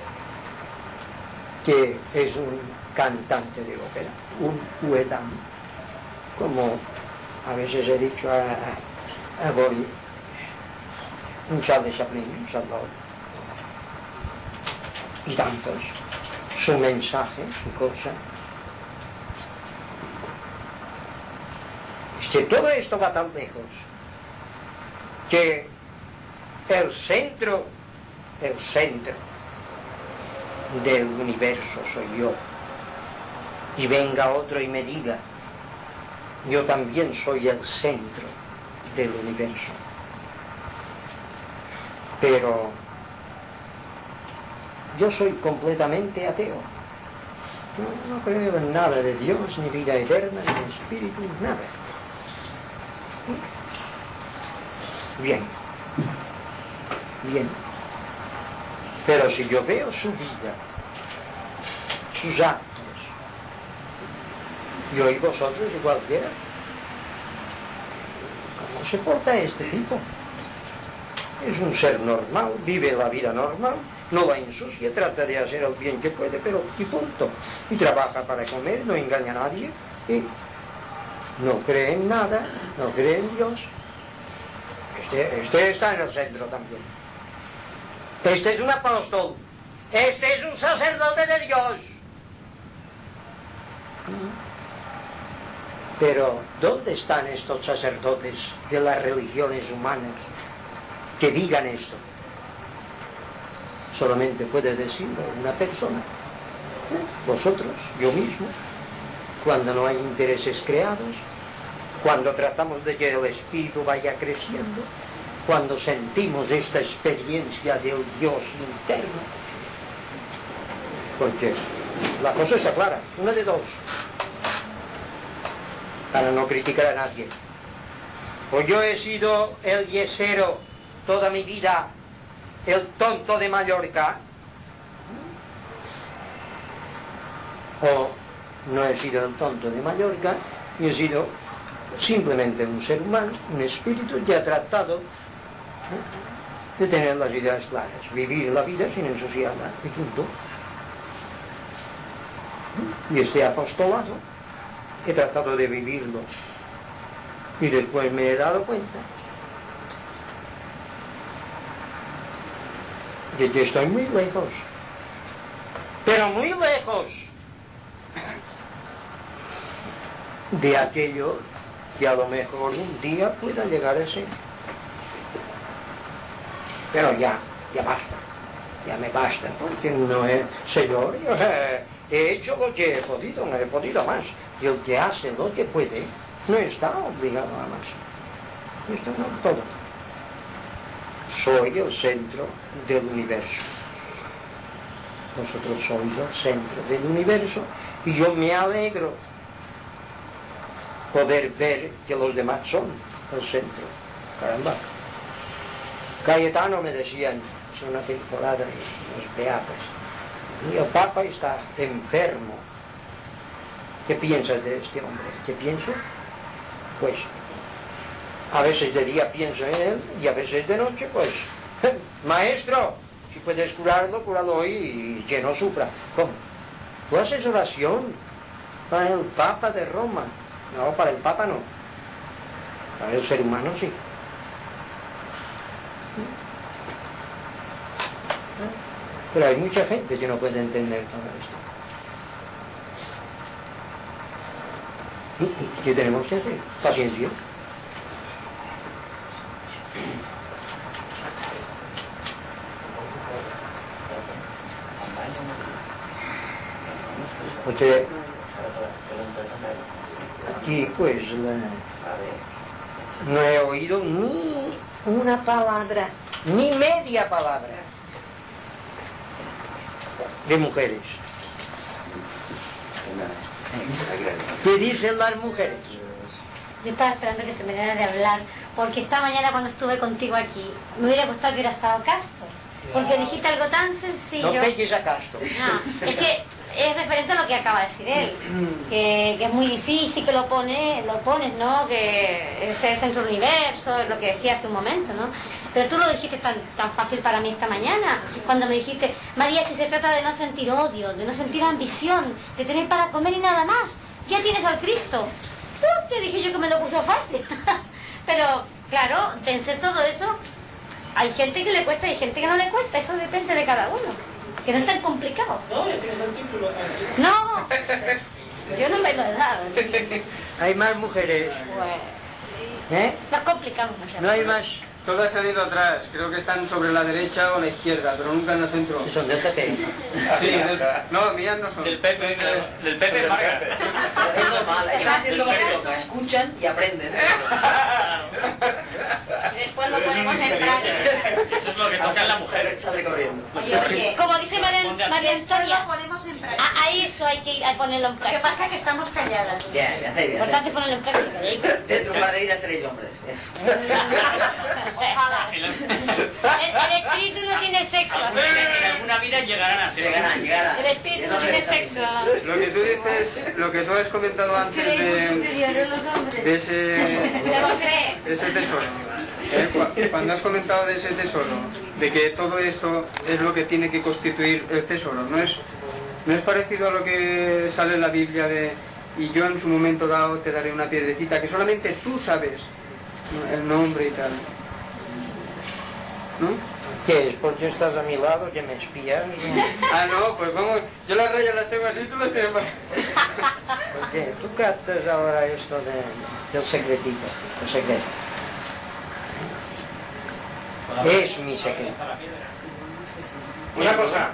que es un cantante de ópera, un Huetán, como a veces he dicho a Boris, un Charles Chaplin, un Salvador, y tantos, su mensaje, su cosa. Es que todo esto va tan lejos que el centro del universo soy yo, y venga otro y me diga, yo también soy el centro del universo. Pero yo soy completamente ateo. No creo en nada de Dios, ni vida eterna, ni espíritu, nada. Bien. Pero si yo veo su vida, sus actos, yo y vosotros y cualquiera, ¿cómo se porta este tipo? Es un ser normal, vive la vida normal, no la ensucia, trata de hacer el bien que puede, pero y punto. Y trabaja para comer, no engaña a nadie, y no cree en nada, no cree en Dios. Este está en el centro también. Este es un apóstol, este es un sacerdote de Dios. Pero ¿dónde están estos sacerdotes de las religiones humanas que digan esto? Solamente puede decirlo una persona, vosotros, yo mismo, cuando no hay intereses creados, cuando tratamos de que el espíritu vaya creciendo, cuando sentimos esta experiencia del Dios interno. Porque la cosa está clara, una de dos, para no criticar a nadie. O yo he sido el yesero toda mi vida, el tonto de Mallorca, o no he sido el tonto de Mallorca, y he sido simplemente un ser humano, un espíritu que ha tratado de tener las ideas claras, vivir la vida sin ensuciarla, y punto. Y este apostolado he tratado de vivirlo, y después me he dado cuenta de que estoy muy lejos, pero muy lejos de aquello que a lo mejor un día pueda llegar a ser. Pero ya basta, ya me basta, porque no es, Señor, yo he hecho lo que he podido, no he podido más. Y el que hace lo que puede, no está obligado a más. Esto no todo. Soy el centro del universo. Vosotros sois el centro del universo, y yo me alegro poder ver que los demás son el centro. Caramba. Cayetano me decían, es una temporada de los beatas, y el Papa está enfermo. ¿Qué piensas de este hombre? ¿Qué pienso? Pues a veces de día pienso en él, y a veces de noche, pues, maestro, si puedes curarlo, cúralo hoy y que no sufra. ¿Cómo? ¿Tú haces oración para el Papa de Roma? No, para el Papa no. Para el ser humano sí. Pero hay mucha gente que no puede entender todo esto. ¿Qué tenemos que hacer? Paciencia. Porque aquí pues no he oído ni una palabra, ni media palabra de mujeres. ¿Qué dicen las mujeres? Yo estaba esperando que terminaras de hablar, porque esta mañana cuando estuve contigo aquí, me hubiera gustado que hubiera estado Castro, porque dijiste algo tan sencillo. No pegues a Castro. No, es que es referente a lo que acaba de decir él, que es muy difícil que lo pones, ¿no? Que es el centro del universo, es lo que decía hace un momento, ¿no? Pero tú lo dijiste tan fácil para mí esta mañana, cuando me dijiste, María, si se trata de no sentir odio, de no sentir ambición, de tener para comer y nada más, ya tienes al Cristo. Te dije yo que me lo puso fácil. Pero, claro, vencer todo eso, hay gente que le cuesta y hay gente que no le cuesta, eso depende de cada uno, que no es tan complicado. No, ya tienes el título. No, yo no me lo he dado. Hay más mujeres. Pues, nos complicamos mucho. No hay más. Todas han ido atrás, creo que están sobre la derecha o la izquierda, pero nunca en el centro. Si son del PP. Sí, no, mías no son. Del Pepe Marga. Es normal, hay que hacer lo que toca, escuchan y aprenden. Y después lo ponemos en práctica. Eso es lo que toca en la mujer. Sale corriendo. Oye, como dice María Antonia, lo ponemos en práctica. a eso hay que ir a ponerlo en Lo que práctica. pasa es que estamos calladas. Bien, me hacéis bien. Importante ponerlo en práctica. Dentro de un par de vidas seréis hombres. Ojalá. El espíritu no tiene sexo. En alguna vida llegarán a ser. Llegarán. El espíritu no tiene sexo. Lo que tú dices, lo que tú has comentado antes de ese Se lo cree. ese tesoro. Cuando has comentado de ese tesoro, de que todo esto es lo que tiene que constituir el tesoro, ¿no es parecido a lo que sale en la Biblia de y yo en su momento dado te daré una piedrecita que solamente tú sabes el nombre y tal? ¿No? ¿Qué es? ¿Porque estás a mi lado que me espías? Ah, no, pues vamos, yo las rayas las tengo así, tú las tienes más. ¿Por qué? Tú captas ahora esto del secretito, el secreto. Es mi secreto. Una cosa.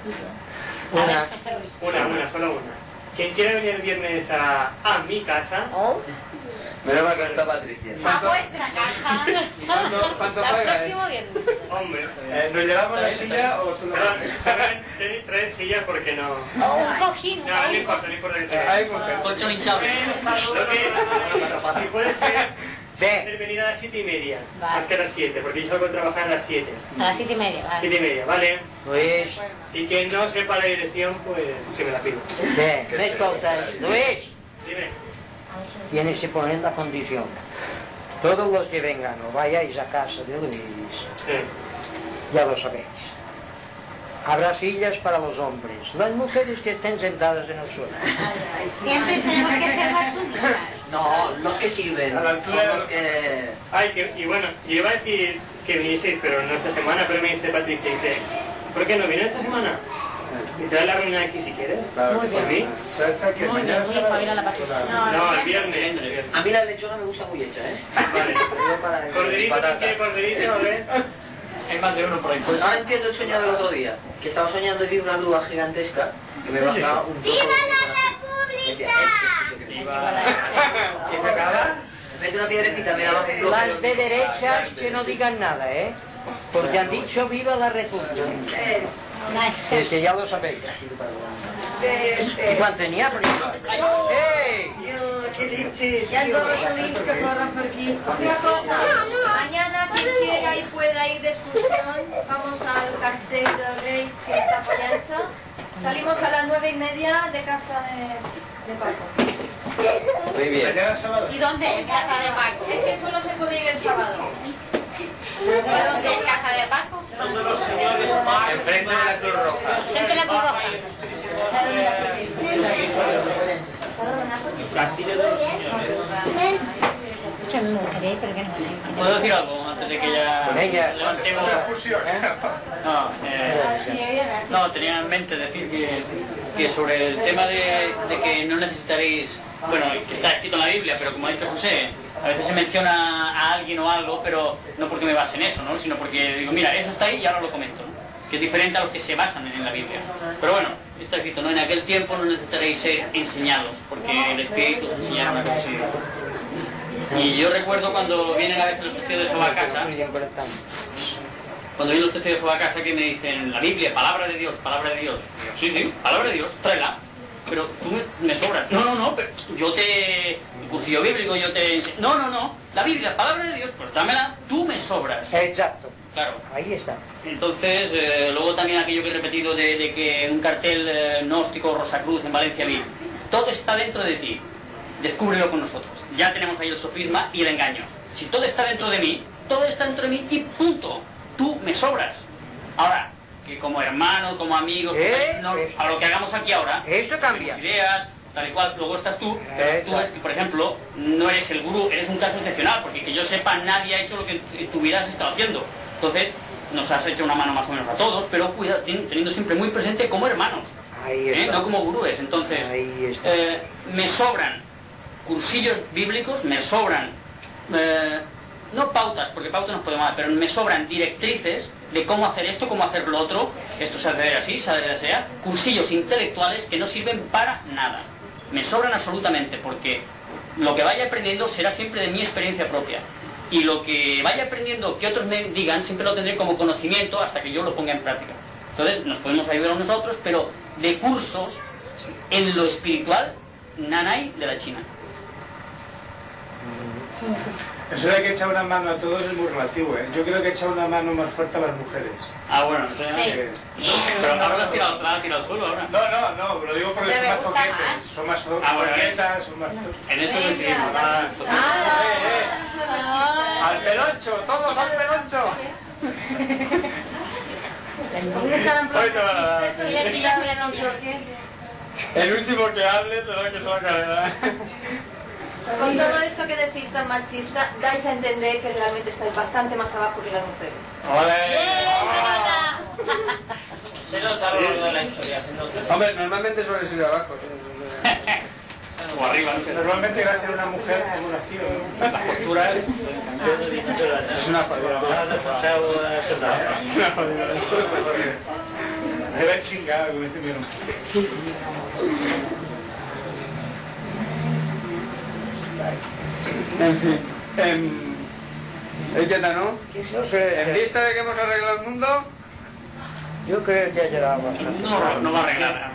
Una. Solo una. ¿Quién quiere venir el viernes a mi casa? Menos mal que no está Patricia. A vuestra caja. ¿Cuánto La pagas? próxima viernes. Hombre. ¿Nos llevamos la silla o solo? ¿Saben? Traen sillas porque no. O un cojín. No importa que traigan. Hay mujer. Colchón hinchable. Si puede ser, Sí. venir a las 7:30. Vale. Más que a las 7, porque yo salgo a trabajar a las 7. A las 7:30, vale. 7:30, ¿vale? Luis, Y quien no sepa la dirección, pues se me la pido. ¿me escoltas? Luis, Dime. tienes que poner la condición. Todos los que vengan o vayáis a casa de Luis, ya lo sabéis. Habrá sillas para los hombres, las mujeres que estén sentadas en el suelo. Siempre tenemos que ser más sumisas. No, los que sirven. A la altura Son de- los que... Ay, y bueno, yo iba a decir que vinieseis, pero no esta semana, pero me dice Patricia, dice, ¿por qué no viene esta semana? Y trae la reunión aquí si quieres. Muy ¿Por mí? bien. Muy bien, muy espabilada la Patricia. No, el viernes. A mí la lechona me gusta muy hecha, ¿eh? Vale. Yo para- Corderito, ¿quién quiere corderito? A ver. Hay más de uno por ahí. Pues ahora entiendo el sueño del otro día, que estaba soñando y vi una grúa gigantesca que me bajaba un trozo. ¡Viva la República! ¿Qué se acaba? En vez de una piedrecita me daba un bloque. Las de derechas que no digan nada, ¿eh? Porque han dicho viva la República. Que ya lo sabéis. ¿Y cuánto tenía? ¡Ey! ¡Qué leche! Y algo recolins que corran por aquí. Otra cosa, mañana quien quiera y pueda ir de excursión, vamos al Castell del Rey, que está Pollença. Salimos a las 9:30 de casa de Paco. Muy bien. ¿Y dónde es casa de Paco? Es que solo se puede ir el sábado. ¿Dónde es casa de Paco? Enfrente de la Cruz Roja. Frente a la Cruz Roja. Castillo de los Señores. Mucho me gustaría ir, pero que no me voy. ¿Puedo decir algo antes de que ya Venga. levantemos? No, tenía en mente decir que sobre el tema de que no necesitaréis bueno, que está escrito en la Biblia, pero como ha dicho José, a veces se menciona a alguien o algo, pero no porque me base en eso, ¿no? Sino porque digo, mira, eso está ahí y ahora lo comento, ¿no? Que es diferente a los que se basan en la Biblia. Pero bueno, está escrito, ¿no? En aquel tiempo no necesitaréis ser enseñados, porque el Espíritu os enseñará una cosa así. Y yo recuerdo cuando vienen a veces los testigos de Jehová a casa, cuando vienen los testigos de Jehová a casa que me dicen, la Biblia, palabra de Dios, palabra de Dios. Y yo, sí, palabra de Dios, tráela. Pero tú me sobras. No, pero yo te... El cursillo bíblico yo te enseño. No, la Biblia, palabra de Dios, pues dámela, tú me sobras. Exacto. Claro. Ahí está. Entonces, luego también aquello que he repetido de que en un cartel gnóstico Rosacruz en Valencia vi, todo está dentro de ti, descúbrelo con nosotros. Ya tenemos ahí el sofisma y el engaño. Si todo está dentro de mí, todo está dentro de mí y punto. Tú me sobras. Ahora, que como hermano, como amigos, no, a lo que hagamos aquí ahora, esto cambia. Ideas, tal y cual, luego estás tú, pero tú es que, por ejemplo, no eres el gurú, eres un caso excepcional, porque que yo sepa, nadie ha hecho lo que tú hubieras estado haciendo. Entonces, nos has hecho una mano más o menos a todos, pero cuidado, teniendo siempre muy presente como hermanos, no como gurúes. Entonces, me sobran cursillos bíblicos, me sobran, no pautas, porque pautas nos podemos dar, pero me sobran directrices de cómo hacer esto, cómo hacer lo otro, esto se debe así, se debe así, cursillos intelectuales que no sirven para nada. Me sobran absolutamente, porque lo que vaya aprendiendo será siempre de mi experiencia propia. Y lo que vaya aprendiendo que otros me digan, siempre lo tendré como conocimiento hasta que yo lo ponga en práctica. Entonces, nos podemos ayudar a nosotros, pero de cursos en lo espiritual, nanay de la China. Eso de que echar una mano a todos es muy relativo, ¿eh? Yo creo que echar una mano más fuerte a las mujeres. Ah, bueno, entonces... Sí. Pero ahora la has tirado al suelo ahora. No, pero digo porque son más coquetes, son más coquetas, son más... En eso coincidimos. ¡Al peloncho! ¡Todos al peloncho! ¿Dónde están los El último que hable será que se va a caer. Con todo esto que decís tan machista, dais a entender que realmente estáis bastante más abajo que las mujeres. Se nota lo largo de la historia, se nota. Hombre, normalmente suele ser abajo. O arriba, no sé. Normalmente gracias a una mujer como nació. La postura es una falla. Es una falla. Se ve chingada, como dice mi hermano. En fin, ¿no? En vista de que hemos arreglado el mundo, yo creo que ha llegado bastante. No va a arreglar.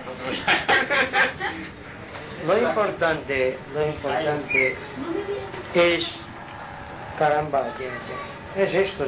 Lo importante es, caramba, es esto,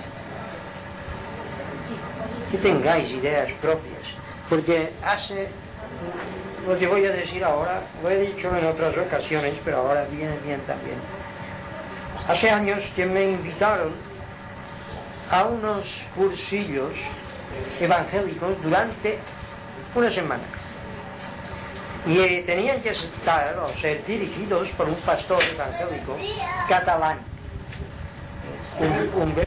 que tengáis ideas propias, porque lo que voy a decir ahora, lo he dicho en otras ocasiones, pero ahora viene bien también. Hace años que me invitaron a unos cursillos evangélicos durante una semana. Y tenían que estar o ser dirigidos por un pastor evangélico catalán.